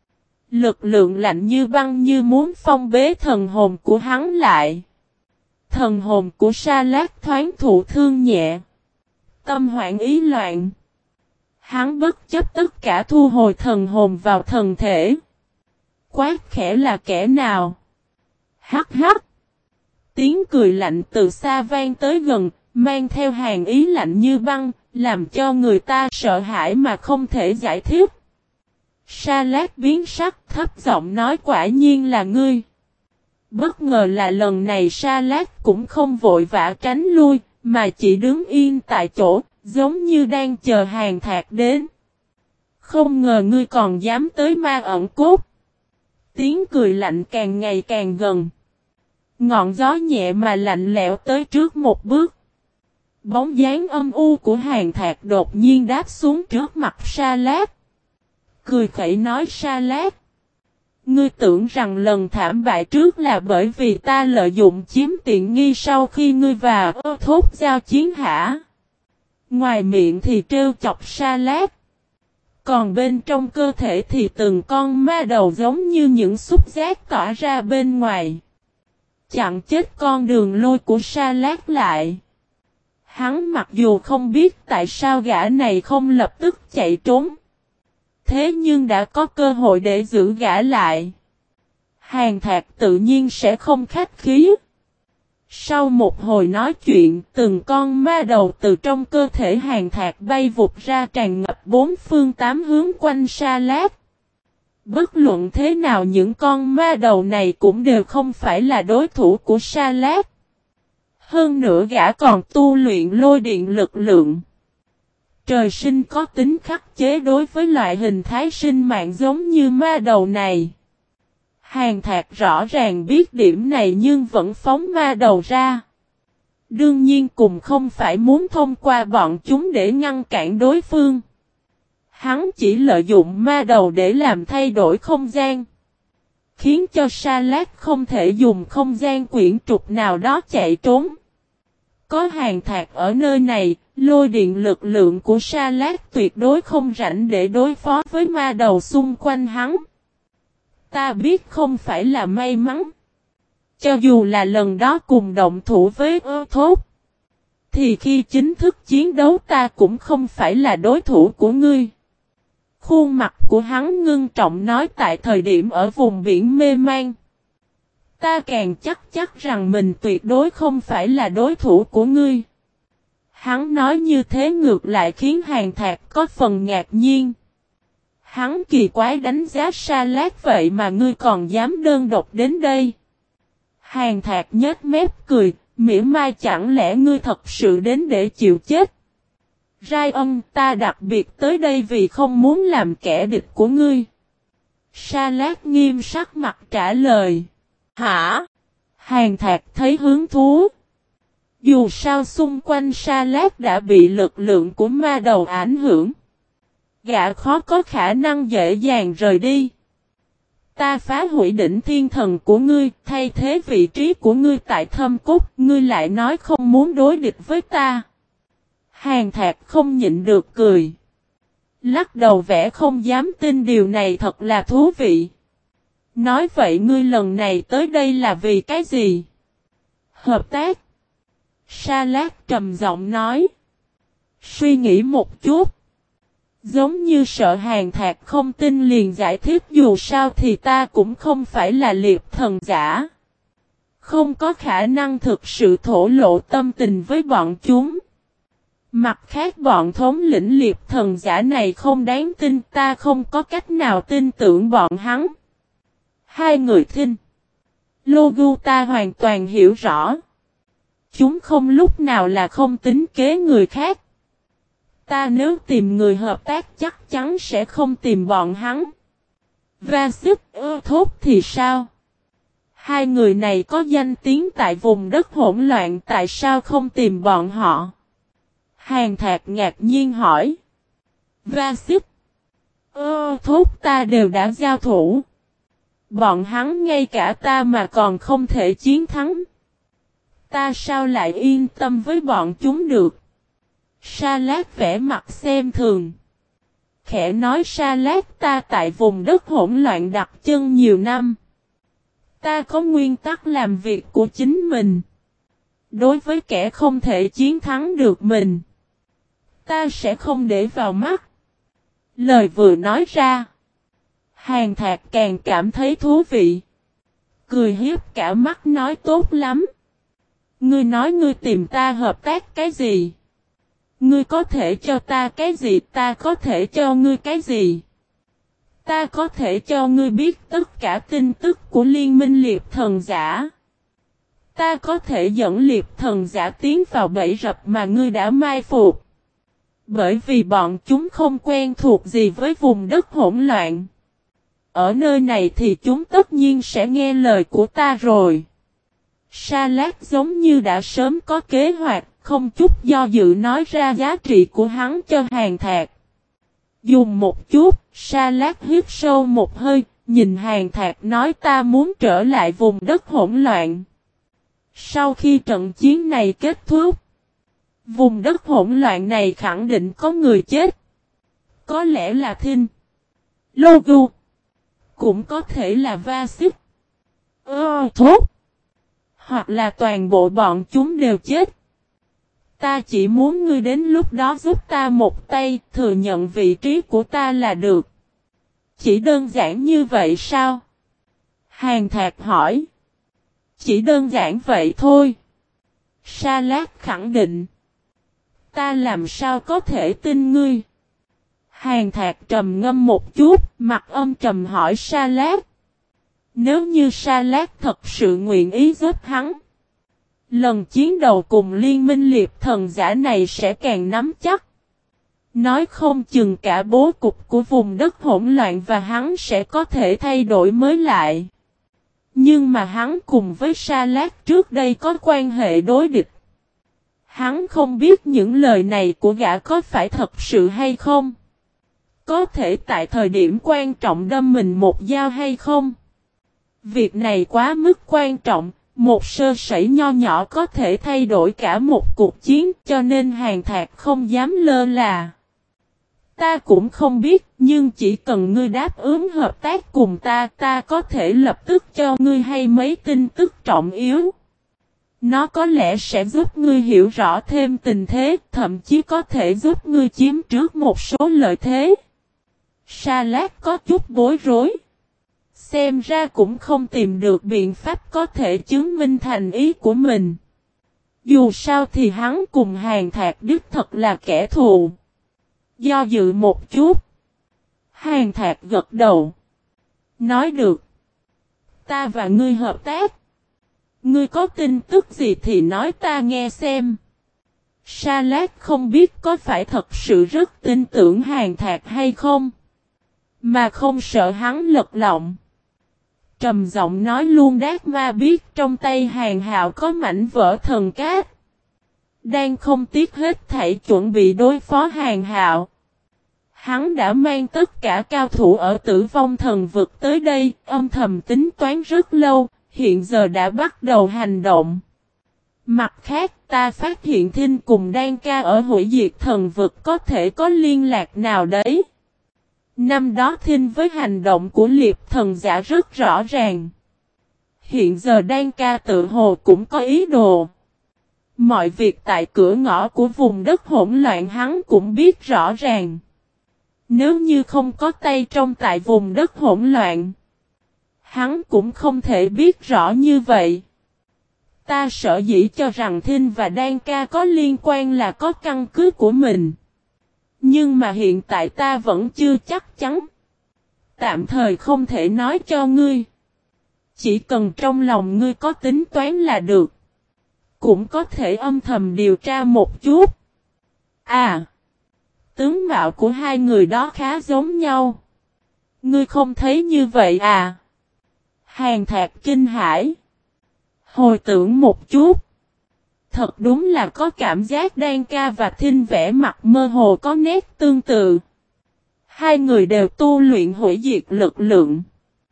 S1: Lực lượng lạnh như băng như muốn phong bế thần hồn của hắn lại. Thần hồn của Sa Lát thoáng thụ thương nhẹ. Tâm hoảng ý loạn. Hắn bất chấp tất cả thu hồi thần hồn vào thần thể. Quát khẽ là kẻ nào? Hắc hắc. Tiếng cười lạnh từ xa vang tới gần, mang theo hàn ý lạnh như băng, làm cho người ta sợ hãi mà không thể giải thích. Sa Lát biến sắc thấp giọng nói quả nhiên là ngươi. Bất ngờ là lần này Sa Lát cũng không vội vã tránh lui, mà chỉ đứng yên tại chỗ, giống như đang chờ Hàn Thạc đến. Không ngờ ngươi còn dám tới Ma Ẩn Cốt. Tiếng cười lạnh càng ngày càng gần. Ngọn gió nhẹ mà lạnh lẽo tới trước một bước. Bóng dáng âm u của Hàn Thạc đột nhiên đáp xuống trước mặt Sa Lát. Cười khẩy nói Sa Lát. Ngươi tưởng rằng lần thảm bại trước là bởi vì ta lợi dụng chiếm tiện nghi sau khi ngươi và Thốt giao chiến hả? Ngoài miệng thì trêu chọc Sa Lát. Còn bên trong cơ thể thì từng con ma đầu giống như những xúc giác tỏa ra bên ngoài. Chặn chết con đường lôi của Sa Lát lại. Hắn mặc dù không biết tại sao gã này không lập tức chạy trốn. Thế nhưng đã có cơ hội để giữ gã lại. Hàn Thạc tự nhiên sẽ không khách khí. Sau một hồi nói chuyện, từng con ma đầu từ trong cơ thể Hàn Thạc bay vụt ra tràn ngập bốn phương tám hướng quanh Sa Lát. Bất luận thế nào những con ma đầu này cũng đều không phải là đối thủ của Sa Lát. Hơn nữa gã còn tu luyện lôi điện lực lượng. Trời sinh có tính khắc chế đối với loại hình thái sinh mạng giống như ma đầu này. Hàn Thạc rõ ràng biết điểm này nhưng vẫn phóng ma đầu ra. Đương nhiên cùng không phải muốn thông qua bọn chúng để ngăn cản đối phương. Hắn chỉ lợi dụng ma đầu để làm thay đổi không gian. Khiến cho Sa Lát không thể dùng không gian quyển trục nào đó chạy trốn. Có Hàn Thạc ở nơi này, lôi điện lực lượng của Sa Lát tuyệt đối không rảnh để đối phó với ma đầu xung quanh hắn. Ta biết không phải là may mắn. Cho dù là lần đó cùng động thủ với Thốt, thì khi chính thức chiến đấu ta cũng không phải là đối thủ của ngươi. Khuôn mặt của hắn ngưng trọng nói tại thời điểm ở vùng biển mê man. Ta càng chắc rằng mình tuyệt đối không phải là đối thủ của ngươi. Hắn nói như thế ngược lại khiến Hàn Thạc có phần ngạc nhiên. Hắn kỳ quái đánh giá Sa Lát vậy mà ngươi còn dám đơn độc đến đây. Hàn Thạc nhếch mép cười, mỉa mai chẳng lẽ ngươi thật sự đến để chịu chết. Rai ân ta đặc biệt tới đây vì không muốn làm kẻ địch của ngươi. Sa Lát nghiêm sắc mặt trả lời. Hả? Hàn Thạc thấy hứng thú. Dù sao xung quanh Sa Lát đã bị lực lượng của ma đầu ảnh hưởng. Gã khó có khả năng dễ dàng rời đi. Ta phá hủy đỉnh thiên thần của ngươi, thay thế vị trí của ngươi tại Thâm Cốt, ngươi lại nói không muốn đối địch với ta. Hàn Thạc không nhịn được cười. Lắc đầu vẻ không dám tin điều này thật là thú vị. Nói vậy ngươi lần này tới đây là vì cái gì? Hợp tác. Sa Lát trầm giọng nói. Suy nghĩ một chút. Giống như sợ Hàn Thạc không tin liền giải thích dù sao thì ta cũng không phải là liệp thần giả. Không có khả năng thực sự thổ lộ tâm tình với bọn chúng. Mặt khác bọn thống lĩnh liệp thần giả này không đáng tin ta không có cách nào tin tưởng bọn hắn. Hai người thinh. Logu ta hoàn toàn hiểu rõ. Chúng không lúc nào là không tính kế người khác. Ta nếu tìm người hợp tác chắc chắn sẽ không tìm bọn hắn. Và sức Thốt thì sao? Hai người này có danh tiếng tại vùng đất hỗn loạn tại sao không tìm bọn họ? Hàn Thạc ngạc nhiên hỏi. Và sức Thốt ta đều đã giao thủ. Bọn hắn ngay cả ta mà còn không thể chiến thắng. Ta sao lại yên tâm với bọn chúng được? Sa Lát vẽ mặt xem thường. Khẽ nói Sa Lát ta tại vùng đất hỗn loạn đặt chân nhiều năm. Ta có nguyên tắc làm việc của chính mình. Đối với kẻ không thể chiến thắng được mình, ta sẽ không để vào mắt. Lời vừa nói ra, Hàn Thạc càng cảm thấy thú vị. Cười hiếp cả mắt nói tốt lắm. Ngươi nói ngươi tìm ta hợp tác cái gì? Ngươi có thể cho ta cái gì, ta có thể cho ngươi cái gì? Ta có thể cho ngươi biết tất cả tin tức của Liên minh Liệp Thần Giả. Ta có thể dẫn Liệp Thần Giả tiến vào bẫy rập mà ngươi đã mai phục. Bởi vì bọn chúng không quen thuộc gì với vùng đất hỗn loạn. Ở nơi này thì chúng tất nhiên sẽ nghe lời của ta rồi. Sa Lát giống như đã sớm có kế hoạch, không chút do dự nói ra giá trị của hắn cho Hàn Thạc. Dùng một chút, Sa Lát hít sâu một hơi, nhìn Hàn Thạc nói ta muốn trở lại vùng đất hỗn loạn. Sau khi trận chiến này kết thúc, vùng đất hỗn loạn này khẳng định có người chết. Có lẽ là Thinh, Logu, cũng có thể là Va Xích, Thốt, hoặc là toàn bộ bọn chúng đều chết. Ta chỉ muốn ngươi đến lúc đó giúp ta một tay, thừa nhận vị trí của ta là được. Chỉ đơn giản như vậy sao? Hàn Thạc hỏi. Chỉ đơn giản vậy thôi. Sa Lát khẳng định. Ta làm sao có thể tin ngươi? Hàn Thạc trầm ngâm một chút, mặt âm trầm hỏi Sa Lát. Nếu như Sa Lát thật sự nguyện ý giúp hắn, lần chiến đầu cùng Liên minh Liệp Thần Giả này sẽ càng nắm chắc. Nói không chừng cả bố cục của vùng đất hỗn loạn và hắn sẽ có thể thay đổi mới lại. Nhưng mà hắn cùng với Sa Lát trước đây có quan hệ đối địch. Hắn không biết những lời này của gã có phải thật sự hay không. Có thể tại thời điểm quan trọng đâm mình một dao hay không. Việc này quá mức quan trọng, một sơ sẩy nho nhỏ có thể thay đổi cả một cuộc chiến, cho nên Hàn Thạc không dám lơ là. Ta cũng không biết, nhưng chỉ cần ngươi đáp ứng hợp tác cùng ta, ta có thể lập tức cho ngươi hay mấy tin tức trọng yếu. Nó có lẽ sẽ giúp ngươi hiểu rõ thêm tình thế, thậm chí có thể giúp ngươi chiếm trước một số lợi thế. Sa Lát có chút bối rối. Xem ra cũng không tìm được biện pháp có thể chứng minh thành ý của mình. Dù sao thì hắn cùng Hàn Thạc đích thật là kẻ thù. Do dự một chút. Hàn Thạc gật đầu. Nói được. Ta và ngươi hợp tác. Ngươi có tin tức gì thì nói ta nghe xem. Sa Lát không biết có phải thật sự rất tin tưởng Hàn Thạc hay không. Mà không sợ hắn lật lọng. Trầm giọng nói luôn Đát Ma biết trong tay Hàn Hạo có mảnh vỡ thần cát. Đang không tiếc hết thảy chuẩn bị đối phó Hàn Hạo. Hắn đã mang tất cả cao thủ ở Tử Vong Thần Vực tới đây, âm thầm tính toán rất lâu, hiện giờ đã bắt đầu hành động. Mặt khác ta phát hiện Thinh cùng Đan Ca ở Hủy Diệt Thần Vực có thể có liên lạc nào đấy. Năm đó Thinh với hành động của Liệp Thần Giả rất rõ ràng. Hiện giờ Đan Ca tự hồ cũng có ý đồ. Mọi việc tại cửa ngõ của vùng đất hỗn loạn hắn cũng biết rõ ràng. Nếu như không có tay trong tại vùng đất hỗn loạn, hắn cũng không thể biết rõ như vậy. Ta sợ dĩ cho rằng Thinh và Đan Ca có liên quan là có căn cứ của mình. Nhưng mà hiện tại ta vẫn chưa chắc chắn. Tạm thời không thể nói cho ngươi. Chỉ cần trong lòng ngươi có tính toán là được. Cũng có thể âm thầm điều tra một chút. À! Tướng mạo của hai người đó khá giống nhau. Ngươi không thấy như vậy à? Hàn Thạc kinh hãi. Hồi tưởng một chút. Thật đúng là có cảm giác Đan Ca và Thinh vẽ mặt mơ hồ có nét tương tự. Hai người đều tu luyện hủy diệt lực lượng.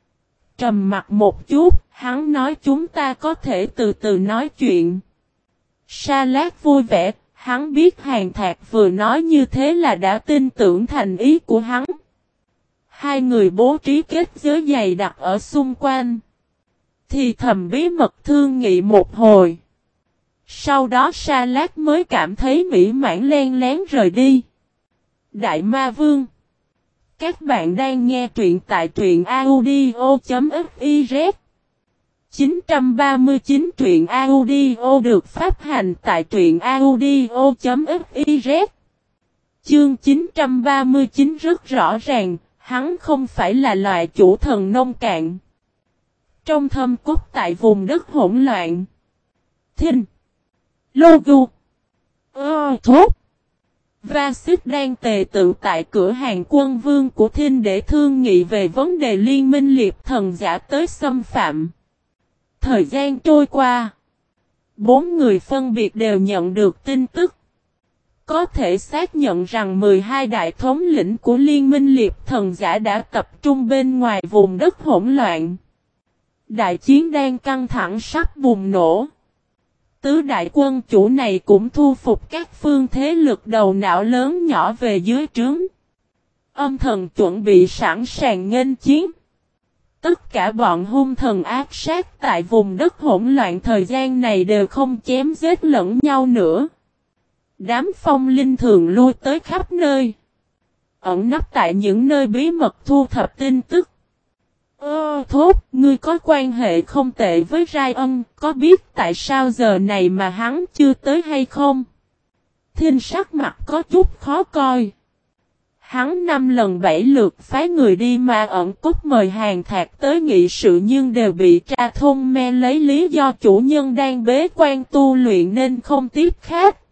S1: Trầm mặt một chút, hắn nói chúng ta có thể từ từ nói chuyện. Sa Lát vui vẻ, hắn biết Hàn Thạc vừa nói như thế là đã tin tưởng thành ý của hắn. Hai người bố trí kết giới dày đặc ở xung quanh. Thì thầm bí mật thương nghị một hồi. Sau đó Sa Lát mới cảm thấy mỹ mãn len lén rời đi. Đại Ma Vương, Các bạn đang nghe truyện tại truyện audio.fiz 939 truyện audio được phát hành tại truyện audio.fiz. Chương 939 rất rõ ràng, hắn không phải là loại chủ thần nông cạn. Trong thâm cốt tại vùng đất hỗn loạn. Thinh. Logu. Thốt. Vasit đang tề tự tại cửa hàng quân vương của Thinh để thương nghị về vấn đề liên minh liệp thần giả tới xâm phạm. Thời gian trôi qua. 4 người phân biệt đều nhận được tin tức. Có thể xác nhận rằng 12 đại thống lĩnh của liên minh liệp thần giả đã tập trung bên ngoài vùng đất hỗn loạn. Đại chiến đang căng thẳng sắp bùng nổ. Tứ đại quân chủ này cũng thu phục các phương thế lực đầu não lớn nhỏ về dưới trướng. Âm thần chuẩn bị sẵn sàng nghênh chiến. Tất cả bọn hung thần ác sát tại vùng đất hỗn loạn thời gian này đều không chém giết lẫn nhau nữa. Đám phong linh thường lui tới khắp nơi. Ẩn nấp tại những nơi bí mật thu thập tin tức. Thốt, ngươi có quan hệ không tệ với Ryan, có biết tại sao giờ này mà hắn chưa tới hay không? Thinh sắc mặt có chút khó coi. Hắn 5 lần 7 lượt phái người đi mà ẩn cốt mời Hàn Thạc tới nghị sự nhưng đều bị tra thôn me lấy lý do chủ nhân đang bế quan tu luyện nên không tiếp khách.